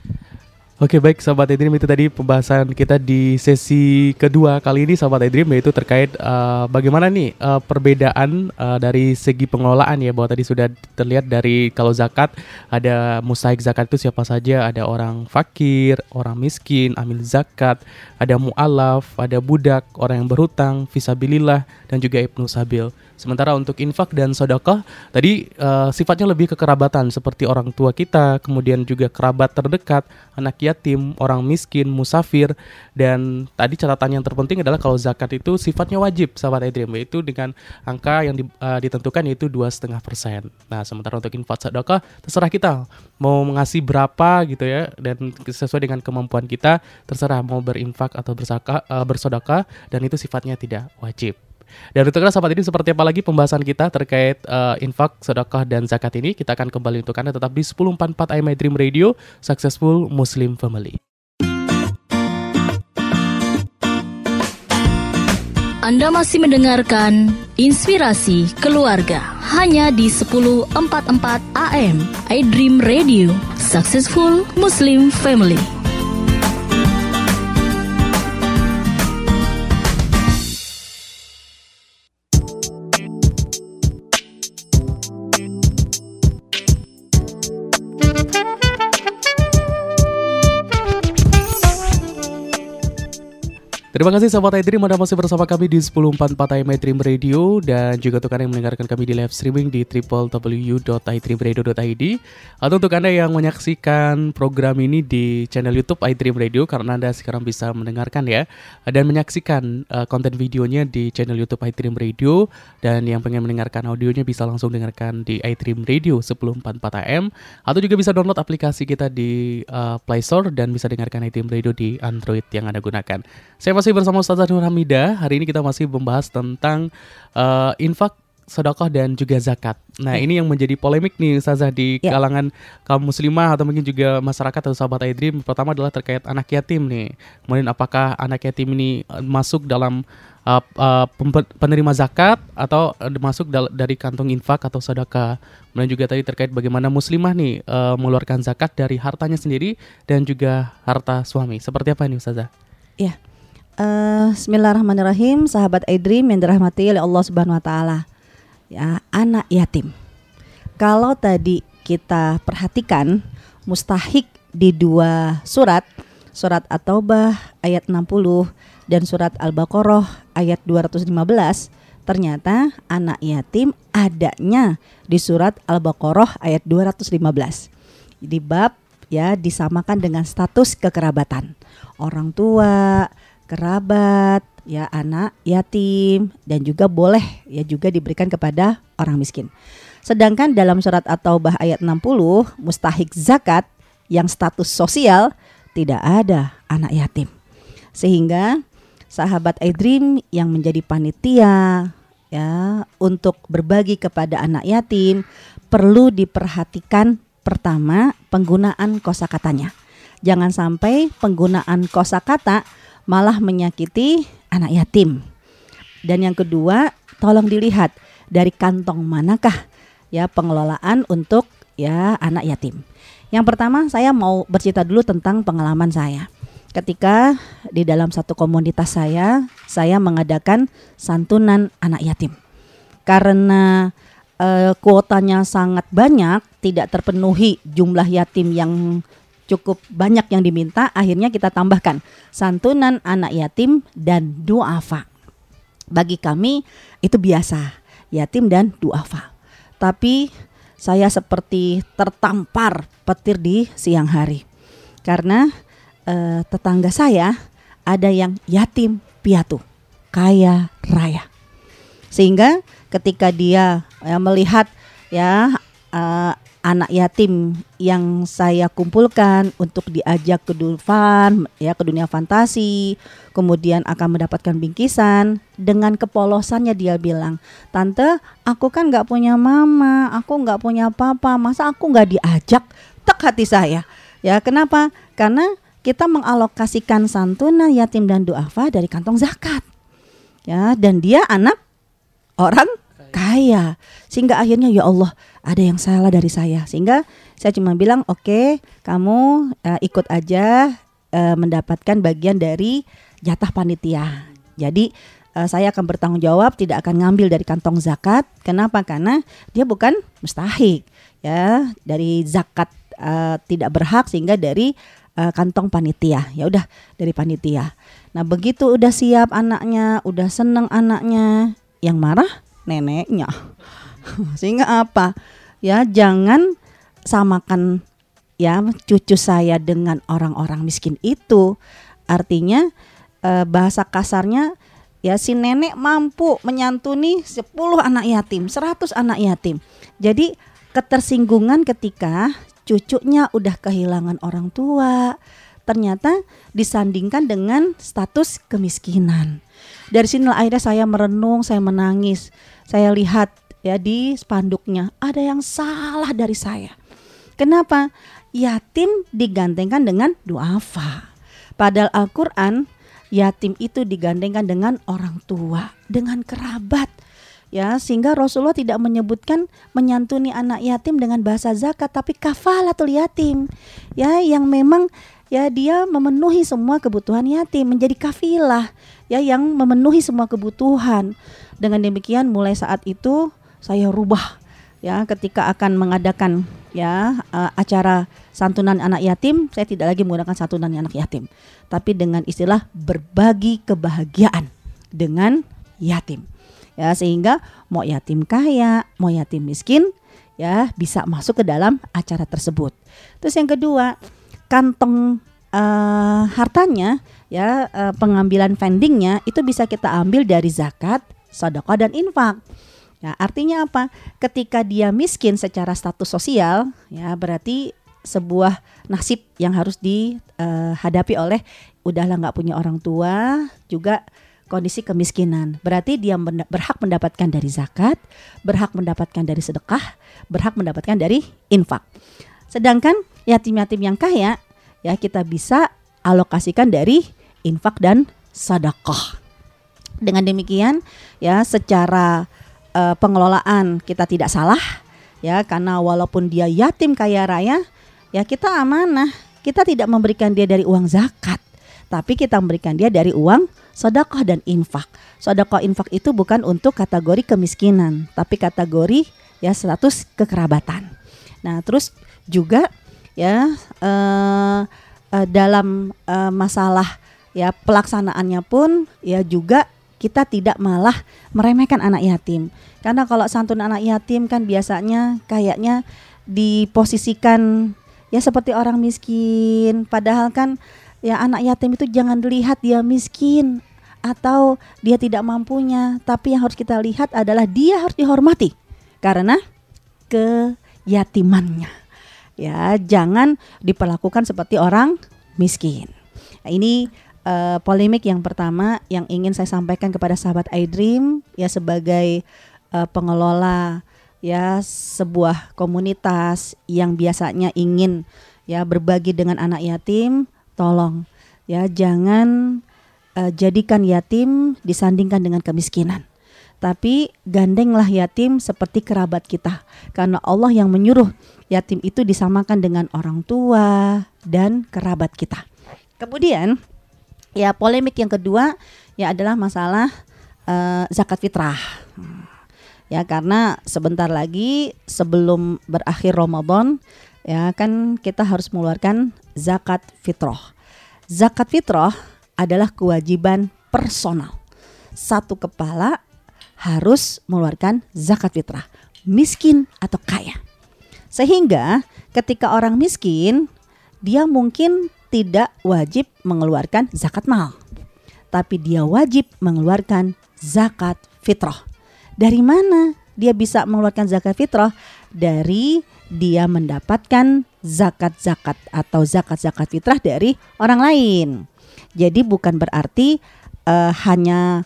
Oke, baik sahabat iDream, itu tadi pembahasan kita di sesi kedua kali ini sahabat iDream, yaitu terkait bagaimana nih perbedaan dari segi pengelolaan bahwa tadi sudah terlihat dari kalau zakat ada mustahik zakat itu siapa saja, ada orang fakir, orang miskin, amil zakat, ada mu'alaf, ada budak, orang yang berhutang, fisabilillah, dan juga ibnu sabil. Sementara untuk infak dan sedekah tadi sifatnya lebih ke kerabatan seperti orang tua kita, kemudian juga kerabat terdekat, anak yatim, orang miskin, musafir. Dan tadi catatan yang terpenting adalah kalau zakat itu sifatnya wajib sahabat iDream, yaitu dengan angka yang ditentukan yaitu 2,5%. Nah, sementara untuk infak sedekah terserah kita mau ngasih berapa gitu dan sesuai dengan kemampuan kita, terserah mau berinfak atau bersedekah, dan itu sifatnya tidak wajib. Dan untuk sahabat ini seperti apa lagi pembahasan kita terkait infak, sedekah, dan zakat ini, kita akan kembali untuk Anda tetap di 1044 AM iDream Radio, Successful Muslim Family. Anda masih mendengarkan Inspirasi Keluarga hanya di 1044 AM iDream Radio, Successful Muslim Family. Terima kasih sahabat iDream, Anda masih bersama kami di 1044 AM iDream Radio, dan juga untuk Anda yang mendengarkan kami di live streaming di www.idreamradio.id, atau untuk Anda yang menyaksikan program ini di channel YouTube iDream Radio, karena Anda sekarang bisa mendengarkan dan menyaksikan konten videonya di channel YouTube iDream Radio, dan yang pengen mendengarkan audionya bisa langsung dengarkan di iDream Radio 1044 AM, atau juga bisa download aplikasi kita di Play Store dan bisa dengarkan iDream Radio di Android yang Anda gunakan. Saya masih bersama Ustazah Nur Hamidah. Hari ini kita masih membahas tentang infak, sedekah, dan juga zakat. Nah, ini yang menjadi polemik nih Ustazah di kalangan kaum muslimah atau mungkin juga masyarakat atau sahabat iDream. Pertama adalah terkait anak yatim nih. Kemudian apakah anak yatim ini masuk dalam penerima zakat atau masuk dari kantong infak atau sedekah. Kemudian juga tadi terkait bagaimana muslimah nih mengeluarkan zakat dari hartanya sendiri dan juga harta suami. Seperti apa ini Ustazah? Ya. Bismillahirrahmanirrahim, sahabat iDream yang dirahmati oleh Allah Subhanahu wa taala. Anak yatim. Kalau tadi kita perhatikan mustahik di dua surat At-Taubah ayat 60 dan surat Al-Baqarah ayat 215, ternyata anak yatim adanya di surat Al-Baqarah ayat 215. Di bab disamakan dengan status kekerabatan. Orang tua, kerabat, anak yatim, dan juga boleh juga diberikan kepada orang miskin. Sedangkan dalam surat At-Taubah ayat 60 mustahik zakat yang status sosial tidak ada anak yatim. Sehingga sahabat iDream yang menjadi panitia untuk berbagi kepada anak yatim perlu diperhatikan pertama penggunaan kosakatanya. Jangan sampai penggunaan kosakata malah menyakiti anak yatim. Dan yang kedua, tolong dilihat dari kantong manakah pengelolaan untuk anak yatim. Yang pertama, saya mau bercerita dulu tentang pengalaman saya. Ketika di dalam satu komunitas saya mengadakan santunan anak yatim. Karena kuotanya sangat banyak, tidak terpenuhi jumlah yatim yang cukup banyak yang diminta, akhirnya kita tambahkan santunan anak yatim dan duafa. Bagi kami itu biasa, yatim dan duafa. Tapi saya seperti tertampar petir di siang hari. Karena tetangga saya ada yang yatim piatu, kaya raya. Sehingga ketika dia melihat anak yatim yang saya kumpulkan untuk diajak ke ke dunia fantasi, kemudian akan mendapatkan bingkisan, dengan kepolosannya dia bilang, "Tante, aku kan gak punya mama, aku gak punya papa, masa aku gak diajak?" Tek hati saya. Ya, kenapa? Karena kita mengalokasikan santunan yatim dan duafa dari kantong zakat. Ya, dan dia anak orang kaya. Sehingga akhirnya ya Allah, ada yang salah dari saya. Sehingga saya cuma bilang, "Oke, kamu ikut aja mendapatkan bagian dari jatah panitia." Jadi saya akan bertanggung jawab, tidak akan ngambil dari kantong zakat. Kenapa? Karena dia bukan mustahik. Ya, dari zakat tidak berhak, sehingga dari kantong panitia. Ya udah, dari panitia. Nah, begitu udah siap anaknya, udah seneng anaknya, yang marah neneknya. Sehingga apa? Ya, jangan samakan ya cucu saya dengan orang-orang miskin itu. Artinya bahasa kasarnya ya, si nenek mampu menyantuni 10 anak yatim, 100 anak yatim. Jadi ketersinggungan ketika cucunya udah kehilangan orang tua, ternyata disandingkan dengan status kemiskinan. Dari sinilah akhirnya saya merenung, saya menangis. Saya lihat ya di spanduknya ada yang salah dari saya. Kenapa? Yatim digandengkan dengan duafa. Padahal Al-Quran yatim itu digandengkan dengan orang tua, dengan kerabat. Ya, sehingga Rasulullah tidak menyebutkan menyantuni anak yatim dengan bahasa zakat, tapi kafalatul yatim. Ya, yang memang ya dia memenuhi semua kebutuhan yatim, menjadi kafilah ya yang memenuhi semua kebutuhan. Dengan demikian mulai saat itu saya rubah ya, ketika akan mengadakan ya acara santunan anak yatim, saya tidak lagi menggunakan santunan anak yatim, tapi dengan istilah berbagi kebahagiaan dengan yatim. Ya, sehingga mau yatim kaya, mau yatim miskin ya bisa masuk ke dalam acara tersebut. Terus yang kedua, kantong hartanya ya, pengambilan vendingnya itu bisa kita ambil dari zakat, sedekah dan infak. Ya, artinya apa? Ketika dia miskin secara status sosial ya, berarti sebuah nasib yang harus dihadapi oleh udahlah nggak punya orang tua, juga kondisi kemiskinan. Berarti dia berhak mendapatkan dari zakat, berhak mendapatkan dari sedekah, berhak mendapatkan dari infak. Sedangkan yatim-yatim yang kaya ya kita bisa alokasikan dari infak dan sedekah. Dengan demikian ya secara pengelolaan kita tidak salah ya, karena walaupun dia yatim kaya raya ya kita amanah, kita tidak memberikan dia dari uang zakat, tapi kita memberikan dia dari uang sedekah dan infak. Sedekah infak itu bukan untuk kategori kemiskinan, tapi kategori ya status kekerabatan. Nah, terus juga ya dalam masalah ya pelaksanaannya pun ya juga kita tidak malah meremehkan anak yatim. Karena kalau santun anak yatim kan biasanya kayaknya diposisikan ya seperti orang miskin, padahal kan ya anak yatim itu jangan dilihat dia miskin atau dia tidak mampunya, tapi yang harus kita lihat adalah dia harus dihormati karena keyatimannya. Ya, jangan diperlakukan seperti orang miskin. Nah, ini polemik yang pertama yang ingin saya sampaikan kepada sahabat iDream ya, sebagai pengelola ya sebuah komunitas yang biasanya ingin ya berbagi dengan anak yatim. Tolong ya jangan jadikan yatim disandingkan dengan kemiskinan, tapi gandenglah yatim seperti kerabat kita, karena Allah yang menyuruh yatim itu disamakan dengan orang tua dan kerabat kita. Kemudian ya polemik yang kedua ya adalah masalah zakat fitrah. Ya, karena sebentar lagi sebelum berakhir Ramadan, ya kan kita harus mengeluarkan zakat fitrah. Zakat fitrah adalah kewajiban personal. Satu kepala harus mengeluarkan zakat fitrah, miskin atau kaya. Sehingga ketika orang miskin, dia mungkin tidak wajib mengeluarkan zakat mal, tapi dia wajib mengeluarkan zakat fitrah. Dari mana dia bisa mengeluarkan zakat fitrah? Dari dia mendapatkan zakat-zakat atau zakat-zakat fitrah dari orang lain. Jadi bukan berarti hanya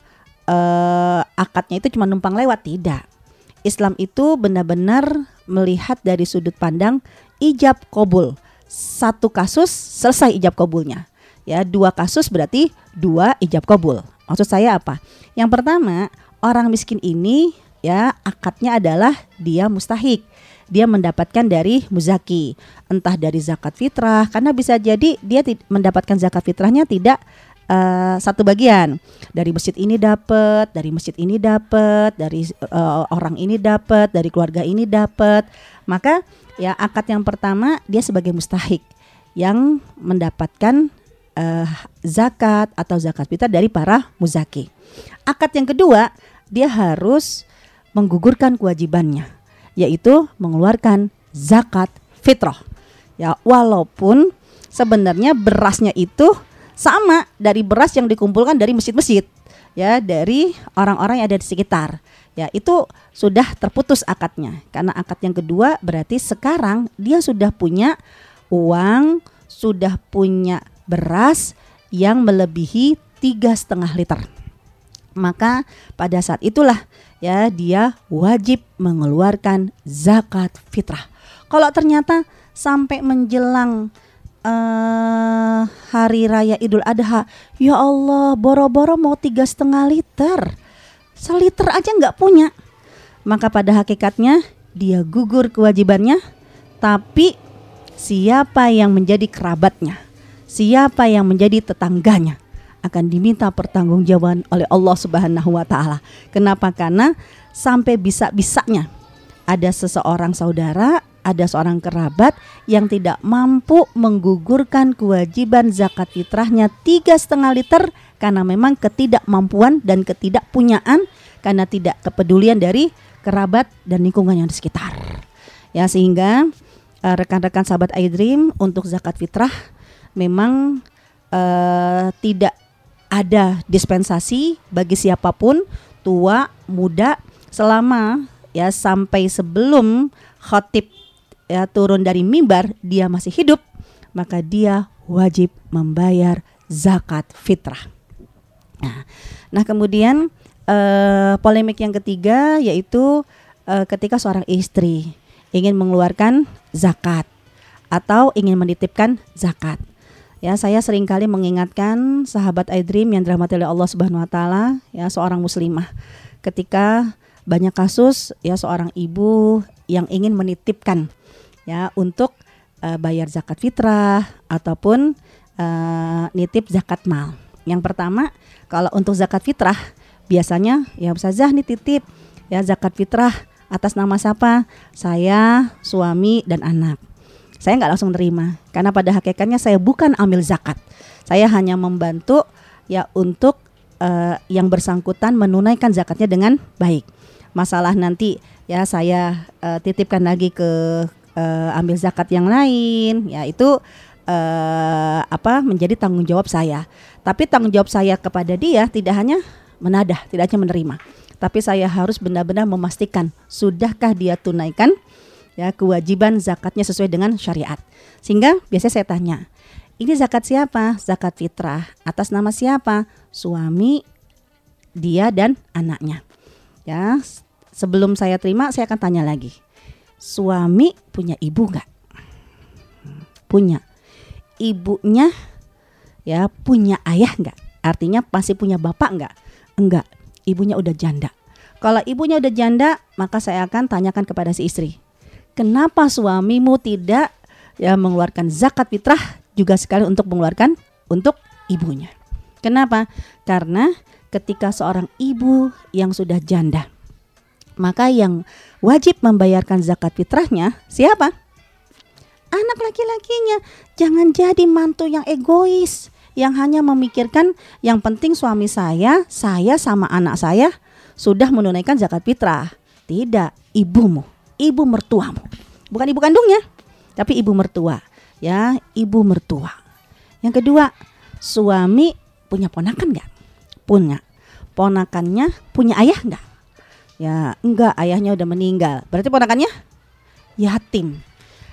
akadnya itu cuma numpang lewat, tidak. Islam itu benar-benar melihat dari sudut pandang ijab qabul. Satu kasus selesai ijab qabulnya. Ya, 2 kasus berarti 2 ijab qabul. Maksud saya apa? Yang pertama, orang miskin ini ya akadnya adalah dia mustahik. Dia mendapatkan dari muzaki, entah dari zakat fitrah, karena bisa jadi dia mendapatkan zakat fitrahnya tidak satu bagian. Dari masjid ini dapat, dari masjid ini dapat, dari orang ini dapat, dari keluarga ini dapat. Maka ya akad yang pertama dia sebagai mustahik yang mendapatkan zakat atau zakat fitrah dari para muzaki. Akad yang kedua, dia harus menggugurkan kewajibannya, yaitu mengeluarkan zakat fitrah. Ya, walaupun sebenarnya berasnya itu sama dari beras yang dikumpulkan dari masjid-masjid, ya, dari orang-orang yang ada di sekitar. Ya, itu sudah terputus akadnya. Karena akad yang kedua berarti sekarang dia sudah punya uang, sudah punya beras yang melebihi 3,5 liter. Maka pada saat itulah ya dia wajib mengeluarkan zakat fitrah. Kalau ternyata sampai menjelang hari raya Idul Adha, ya Allah, boro-boro mau 3,5 liter, 1 liter aja nggak punya, maka pada hakikatnya dia gugur kewajibannya. Tapi siapa yang menjadi kerabatnya, siapa yang menjadi tetangganya akan diminta pertanggungjawaban oleh Allah Subhanahu wa taala. Kenapa? Karena sampai bisa-bisanya ada seseorang saudara, ada seorang kerabat yang tidak mampu menggugurkan kewajiban zakat fitrahnya 3,5 liter karena memang ketidakmampuan dan ketidakpunyaan, karena tidak kepedulian dari kerabat dan lingkungan yang di sekitar. Ya, sehingga rekan-rekan sahabat iDream, untuk zakat fitrah memang tidak ada dispensasi bagi siapapun, tua, muda, selama ya sampai sebelum khatib ya turun dari mimbar dia masih hidup, maka dia wajib membayar zakat fitrah. Nah kemudian polemik yang ketiga yaitu ketika seorang istri ingin mengeluarkan zakat atau ingin menitipkan zakat. Ya, saya seringkali mengingatkan sahabat iDream yang dirahmati oleh Allah Subhanahu wa taala, ya, seorang muslimah ketika banyak kasus ya seorang ibu yang ingin menitipkan ya untuk bayar zakat fitrah ataupun nitip zakat mal. Yang pertama, kalau untuk zakat fitrah biasanya ya Ustazah nih titip ya zakat fitrah atas nama siapa? Saya, suami dan anak. Saya nggak langsung terima karena pada hakikatnya saya bukan amil zakat. Saya hanya membantu ya untuk yang bersangkutan menunaikan zakatnya dengan baik. Masalah nanti ya saya titipkan lagi ke ambil zakat yang lain, ya itu menjadi tanggung jawab saya. Tapi tanggung jawab saya kepada dia tidak hanya menadah, tidak hanya menerima, tapi saya harus benar-benar memastikan sudahkah dia tunaikan ya kewajiban zakatnya sesuai dengan syariat. Sehingga biasanya saya tanya, ini zakat siapa? Zakat fitrah atas nama siapa? Suami, dia dan anaknya. Ya, sebelum saya terima saya akan tanya lagi. Suami punya ibu enggak? Punya. Ibunya ya punya ayah enggak? Artinya masih punya bapak enggak? Enggak. Ibunya udah janda. Kalau ibunya udah janda, maka saya akan tanyakan kepada si istri, kenapa suamimu tidak ya mengeluarkan zakat fitrah juga sekali untuk mengeluarkan untuk ibunya? Kenapa? Karena ketika seorang ibu yang sudah janda Maka yang wajib membayarkan zakat fitrahnya siapa? Anak laki-lakinya. Jangan jadi mantu yang egois, yang hanya memikirkan yang penting suami saya sama anak saya sudah menunaikan zakat fitrah. Tidak, ibumu, ibu mertuamu. Bukan ibu kandungnya, tapi ibu mertua. Ya, ibu mertua. Yang kedua, suami punya ponakan enggak? Punya. Ponakannya punya ayah enggak? Ya, enggak, ayahnya udah meninggal. Berarti ponakannya yatim.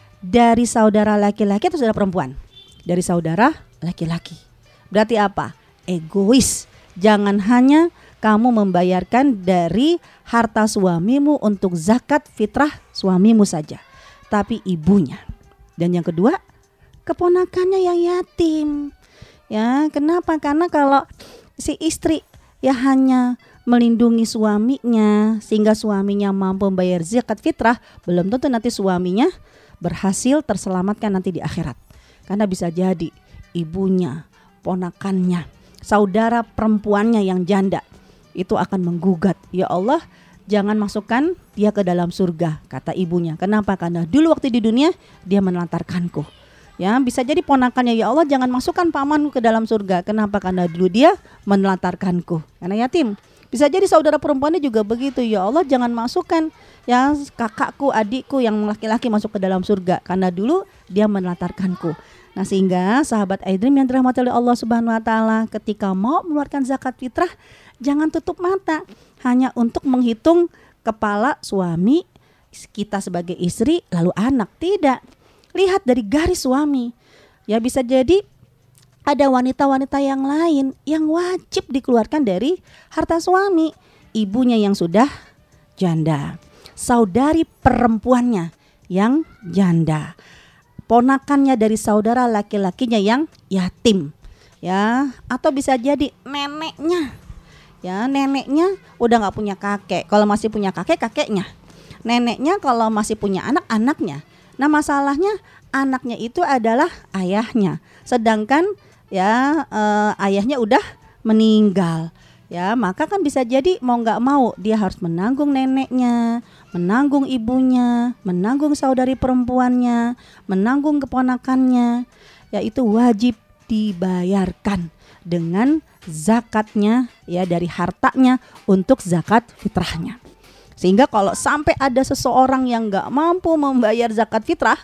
Dari saudara laki-laki atau saudara perempuan? Dari saudara laki-laki. Berarti apa? Egois. Jangan hanya kamu membayarkan dari harta suamimu untuk zakat fitrah suamimu saja, tapi ibunya. Dan yang kedua, keponakannya yang yatim. Ya, kenapa? Karena kalau si istri ya hanya melindungi suaminya sehingga suaminya mampu membayar zakat fitrah, belum tentu nanti suaminya berhasil terselamatkan nanti di akhirat. Karena bisa jadi ibunya, ponakannya, saudara perempuannya yang janda itu akan menggugat, ya Allah, jangan masukkan dia ke dalam surga, kata ibunya. Kenapa? Karena dulu waktu di dunia dia menelantarkanku. Ya, bisa jadi ponakannya, ya Allah, jangan masukkan pamanku ke dalam surga. Kenapa? Karena dulu dia menelantarkanku. Karena yatim. Bisa jadi saudara perempuannya juga begitu, ya Allah, jangan masukkan ya kakakku, adikku yang laki-laki masuk ke dalam surga karena dulu dia menelantarkanku. Nah, sehingga sahabat iDream yang dirahmati oleh Allah Subhanahu wa taala, ketika mau mengeluarkan zakat fitrah, jangan tutup mata hanya untuk menghitung kepala suami kita sebagai istri lalu anak. Tidak. Lihat dari garis suami. Ya, bisa jadi ada wanita-wanita yang lain yang wajib dikeluarkan dari harta suami. Ibunya yang sudah janda, saudari perempuannya yang janda, ponakannya dari saudara laki-lakinya yang yatim. Ya, atau bisa jadi neneknya. Ya, neneknya udah gak punya kakek. Kalau masih punya kakek, kakeknya. Neneknya kalau masih punya anak, anaknya. Nah, masalahnya anaknya itu adalah ayahnya. Sedangkan ya ayahnya udah meninggal. Ya, maka kan bisa jadi mau gak mau dia harus menanggung neneknya, menanggung ibunya, menanggung saudari perempuannya, menanggung keponakannya. Ya, itu wajib dibayarkan dengan zakatnya ya, dari hartanya untuk zakat fitrahnya. Sehingga kalau sampai ada seseorang yang gak mampu membayar zakat fitrah,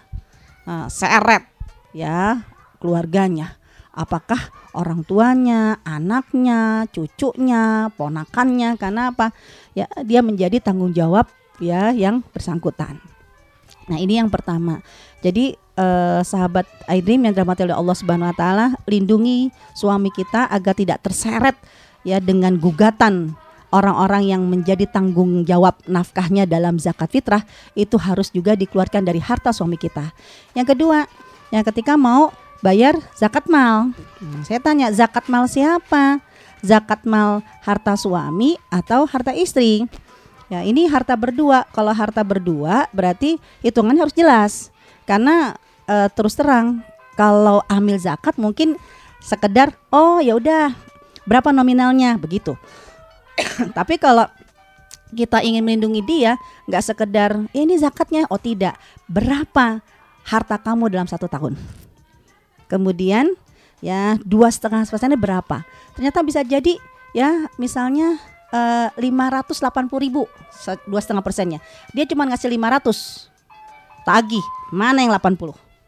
seret ya keluarganya. Apakah orang tuanya, anaknya, cucunya, ponakannya, karena apa? Ya, dia menjadi tanggung jawab ya yang bersangkutan. Nah, ini yang pertama. Jadi sahabat iDream yang dirahmati oleh Allah Subhanahu wa taala, lindungi suami kita agar tidak terseret ya dengan gugatan orang-orang yang menjadi tanggung jawab nafkahnya dalam zakat fitrah. Itu harus juga dikeluarkan dari harta suami kita. Yang kedua, yang ketika mau bayar zakat mal, saya tanya, zakat mal siapa? Zakat mal harta suami atau harta istri? Ya, ini harta berdua. Kalau harta berdua berarti hitungannya harus jelas. Karena terus terang kalau ambil zakat mungkin sekedar oh ya udah berapa nominalnya begitu. Tapi kalau kita ingin melindungi dia, nggak sekedar ini zakatnya, oh tidak, berapa harta kamu dalam 1 tahun. Kemudian ya 2,5% berapa? Ternyata bisa jadi ya misalnya 580.000, 2,5%-nya. Dia cuma ngasih 500, tagih mana yang 80?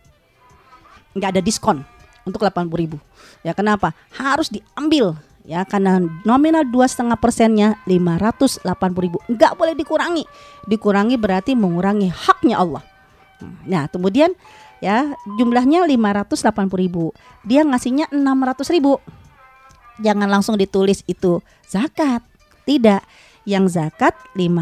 Nggak ada diskon untuk 80.000. Ya, kenapa? Harus diambil. Ya, karena nominal 2,5%-nya 580.000, nggak boleh dikurangi. Dikurangi berarti mengurangi haknya Allah. Nah, kemudian ya jumlahnya 580.000, dia ngasihnya 600.000. Jangan langsung ditulis itu zakat. Tidak, yang zakat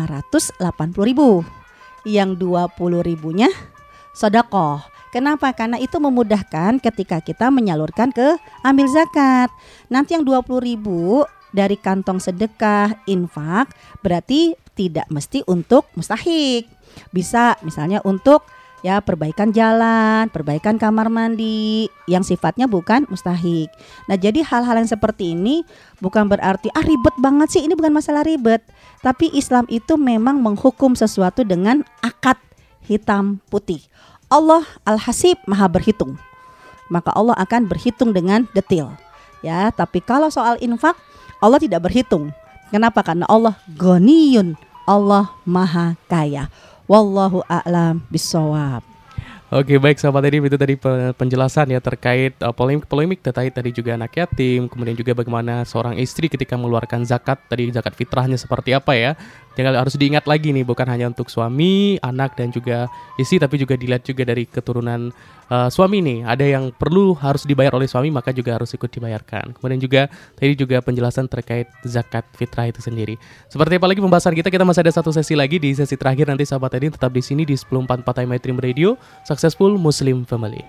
580.000, yang 20.000-nya sedekah. Kenapa? Karena itu memudahkan ketika kita menyalurkan ke ambil zakat. Nanti yang 20.000 dari kantong sedekah, infak, berarti tidak mesti untuk mustahik. Bisa misalnya untuk Ya, perbaikan jalan, perbaikan kamar mandi yang sifatnya bukan mustahik. Nah, jadi hal-hal yang seperti ini bukan berarti ribet banget sih, ini bukan masalah ribet. Tapi Islam itu memang menghukum sesuatu dengan akad hitam putih. Allah Al-Hasib, Maha berhitung. Maka Allah akan berhitung dengan detail. Ya, tapi kalau soal infak, Allah tidak berhitung. Kenapa? Karena Allah Ghaniyun, Allah Maha Kaya. Wallahu a'lam bishawab. Oke, baik sahabat Edrim, itu tadi penjelasan ya terkait polemik terkait tadi juga anak yatim, kemudian juga bagaimana seorang istri ketika mengeluarkan zakat, tadi zakat fitrahnya seperti apa ya. Jangan harus diingat lagi nih, bukan hanya untuk suami, anak dan juga istri, tapi juga dilihat juga dari keturunan suami nih. Ada yang harus dibayar oleh suami, maka juga harus ikut dibayarkan. Kemudian juga tadi juga penjelasan terkait zakat fitrah itu sendiri. Seperti apa lagi pembahasan kita masih ada satu sesi lagi di sesi terakhir nanti sahabat Edrim, tetap di sini di 1044 My Dream Radio, Successful Muslim Family.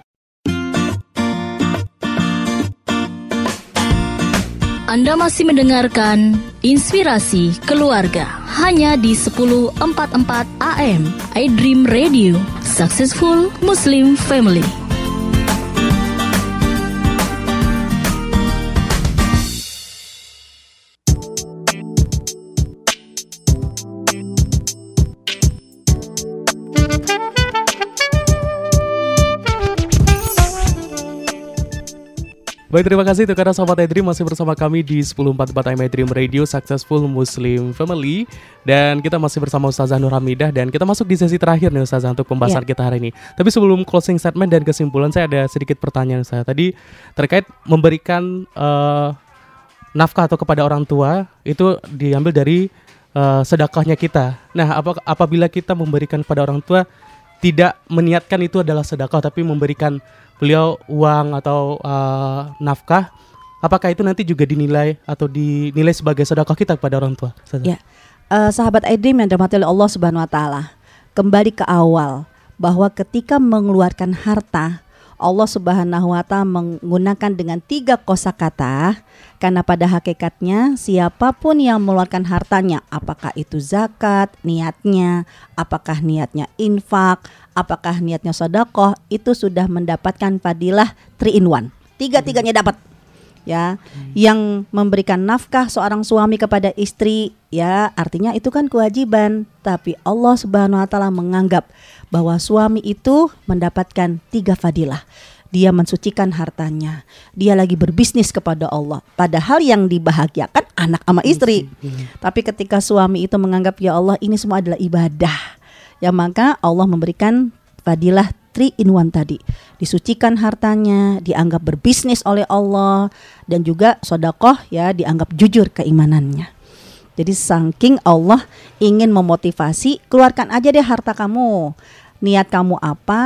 Anda masih mendengarkan Inspirasi Keluarga hanya di 1044 AM iDream Radio, Successful Muslim Family. Baik, terima kasih untuk karena sahabat iDream masih bersama kami di 1044 My Dream Radio, Successful Muslim Family. Dan kita masih bersama Ustazah Nur Hamidah, dan kita masuk di sesi terakhir nih Ustazah untuk pembahasan kita hari ini. Tapi sebelum closing statement dan kesimpulan, saya ada sedikit pertanyaan saya tadi terkait memberikan nafkah atau kepada orang tua itu diambil dari sedekahnya kita. Nah, apabila kita memberikan kepada orang tua tidak meniatkan itu adalah sedekah, tapi memberikan beliau uang atau nafkah, apakah itu nanti juga dinilai sebagai sedekah kita kepada orang tua? Ya, sahabat iDream yang dirahmati oleh Allah Subhanahu Wa Taala, kembali ke awal bahwa ketika mengeluarkan harta, Allah Subhanahu Wa Taala menggunakan dengan 3 kosakata, karena pada hakikatnya siapapun yang mengeluarkan hartanya, apakah itu zakat niatnya, apakah niatnya infak, apakah niatnya sedekah, itu sudah mendapatkan fadilah 3 in 1. Tiga-tiganya dapat. Ya, yang memberikan nafkah seorang suami kepada istri, ya artinya itu kan kewajiban, tapi Allah Subhanahu Wa Taala menganggap bahwa suami itu mendapatkan 3 fadilah. Dia mensucikan hartanya, dia lagi berbisnis kepada Allah, padahal yang dibahagiakan anak sama istri. Tapi ketika suami itu menganggap ya Allah ini semua adalah ibadah, ya maka Allah memberikan fadilah 3 in 1 tadi. Disucikan hartanya, dianggap berbisnis oleh Allah, dan juga sedekah, ya dianggap jujur keimanannya. Jadi saking Allah ingin memotivasi, keluarkan aja deh harta kamu. Niat kamu apa,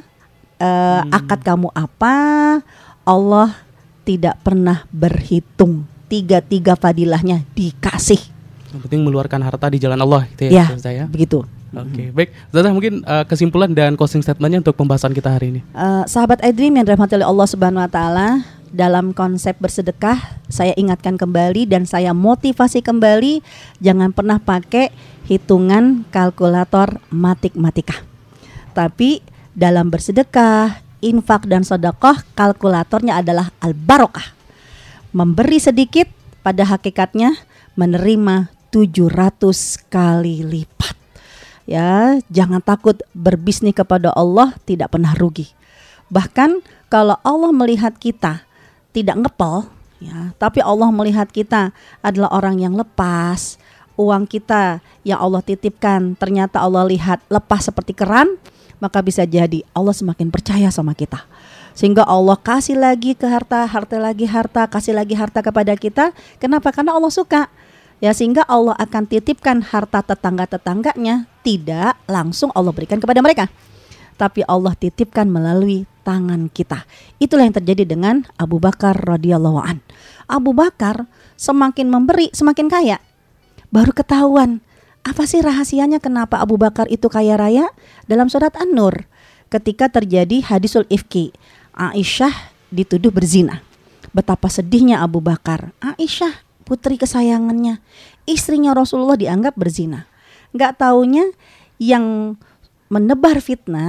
akad kamu apa, Allah tidak pernah berhitung. 3 fadilahnya dikasih. Yang penting meluarkan harta di jalan Allah gitu ya. Ya, begitu. Oke, baik. Ustazah, mungkin kesimpulan dan closing statementnya untuk pembahasan kita hari ini. Sahabat iDream yang dirahmati oleh Allah Subhanahu Wa Taala, dalam konsep bersedekah, saya ingatkan kembali dan saya motivasi kembali, jangan pernah pakai hitungan kalkulator matematika. Tapi dalam bersedekah, infak dan sedekah, kalkulatornya adalah al-barokah. Memberi sedikit pada hakikatnya menerima 700 kali lipat. Ya, jangan takut berbisnis kepada Allah, tidak pernah rugi. Bahkan kalau Allah melihat kita tidak ngepel, ya, tapi Allah melihat kita adalah orang yang lepas, uang kita yang Allah titipkan ternyata Allah lihat lepas seperti keran, maka bisa jadi Allah semakin percaya sama kita. Sehingga Allah kasih lagi ke harta lagi harta, kasih lagi harta kepada kita. Kenapa? Karena Allah suka. Ya, sehingga Allah akan titipkan harta tetangga-tetangganya, tidak langsung Allah berikan kepada mereka, tapi Allah titipkan melalui tangan kita. Itulah yang terjadi dengan Abu Bakar radhiyallahu an. Abu Bakar semakin memberi semakin kaya. Baru ketahuan apa sih rahasianya kenapa Abu Bakar itu kaya raya? Dalam surat An-Nur, ketika terjadi hadisul ifki, Aisyah dituduh berzina. Betapa sedihnya Abu Bakar. Aisyah, putri kesayangannya, istrinya Rasulullah, dianggap berzina. Gak taunya yang menebar fitnah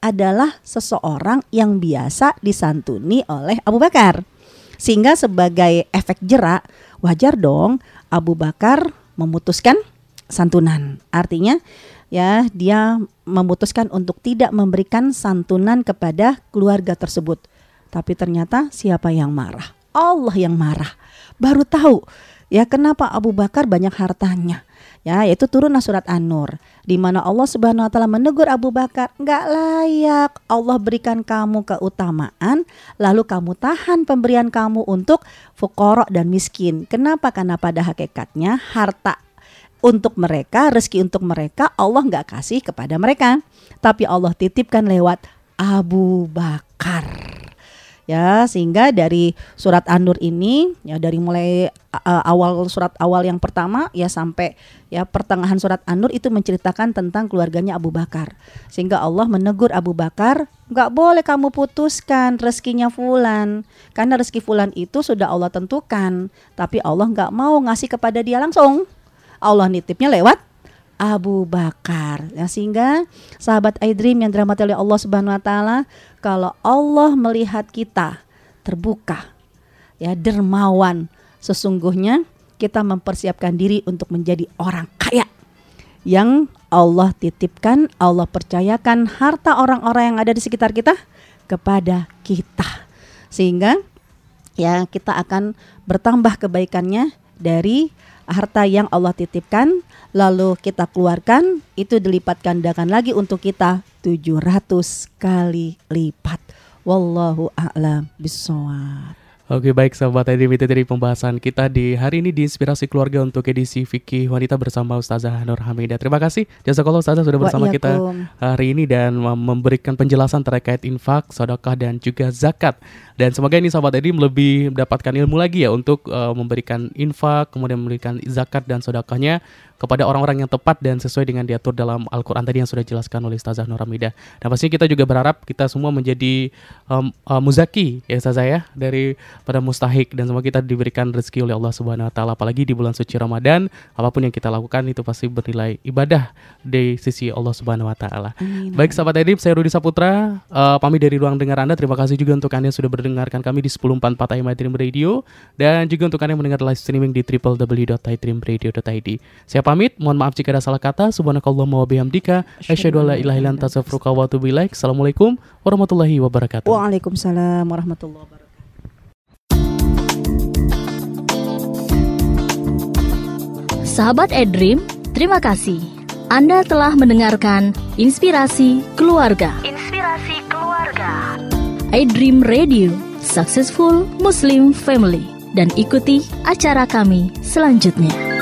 adalah seseorang yang biasa disantuni oleh Abu Bakar. Sehingga sebagai efek jerak, wajar dong Abu Bakar memutuskan santunan. Artinya ya, dia memutuskan untuk tidak memberikan santunan kepada keluarga tersebut. Tapi ternyata siapa yang marah? Allah yang marah. Baru tahu ya kenapa Abu Bakar banyak hartanya. Ya, yaitu turunlah surat An-Nur di mana Allah Subhanahu wa taala menegur Abu Bakar, enggak layak Allah berikan kamu keutamaan lalu kamu tahan pemberian kamu untuk fuqara dan miskin. Kenapa? Karena pada hakikatnya harta untuk mereka, rezeki untuk mereka Allah enggak kasih kepada mereka, tapi Allah titipkan lewat Abu Bakar. Ya, sehingga dari surat An-Nur ini ya, dari mulai awal surat awal yang pertama ya sampai ya pertengahan surat An-Nur itu menceritakan tentang keluarganya Abu Bakar. Sehingga Allah menegur Abu Bakar, enggak boleh kamu putuskan rezekinya fulan, karena rezeki fulan itu sudah Allah tentukan, tapi Allah enggak mau ngasih kepada dia langsung. Allah nitipnya lewat Abu Bakar. Ya, sehingga sahabat iDream yang dirahmati oleh Allah Subhanahu wa taala, kalau Allah melihat kita terbuka, ya dermawan, sesungguhnya kita mempersiapkan diri untuk menjadi orang kaya yang Allah titipkan, Allah percayakan harta orang-orang yang ada di sekitar kita kepada kita. Sehingga ya kita akan bertambah kebaikannya dari harta yang Allah titipkan, lalu kita keluarkan, itu dilipat gandakan lagi untuk kita 700 kali lipat. Wallahu a'lam bishawab. Oke, baik sahabat iDream, itu dari pembahasan kita di hari ini di Inspirasi Keluarga untuk edisi Fikih Wanita bersama Ustazah Nur Hamidah. Terima kasih jazakallah Ustazah sudah bersama kita hari ini dan memberikan penjelasan terkait infak, sedekah dan juga zakat. Dan semoga ini sahabat iDream lebih mendapatkan ilmu lagi ya untuk memberikan infak, kemudian memberikan zakat dan sedekahnya kepada orang-orang yang tepat dan sesuai dengan diatur dalam Al-Quran tadi yang sudah dijelaskan oleh Ustazah Nur Hamidah. Dan pastinya kita juga berharap kita semua menjadi muzaki ya Ustazah ya, dari pada mustahik, dan semoga kita diberikan rezeki oleh Allah Subhanahu wa taala, apalagi di bulan suci Ramadan, apapun yang kita lakukan itu pasti bernilai ibadah di sisi Allah Subhanahu wa taala. Baik sahabat iDream, saya Rudi Saputra pamit dari ruang dengar Anda. Terima kasih juga untuk Anda yang sudah mendengarkan kami di 1044 AM iDream Radio, dan juga untuk Anda yang mendengar live streaming di www.idreamradio.id. Saya pamit, mohon maaf jika ada salah kata. Subhanakallahumma wa bihamdika asyhadu an la ilaha illa anta astaghfiruka wa atubu ilaik. Assalamualaikum warahmatullahi wabarakatuh. Waalaikumsalam warahmatullahi wabarakatuh. Sahabat iDream, terima kasih. Anda telah mendengarkan Inspirasi Keluarga. Inspirasi Keluarga. iDream Radio, Successful Muslim Family. Dan ikuti acara kami selanjutnya.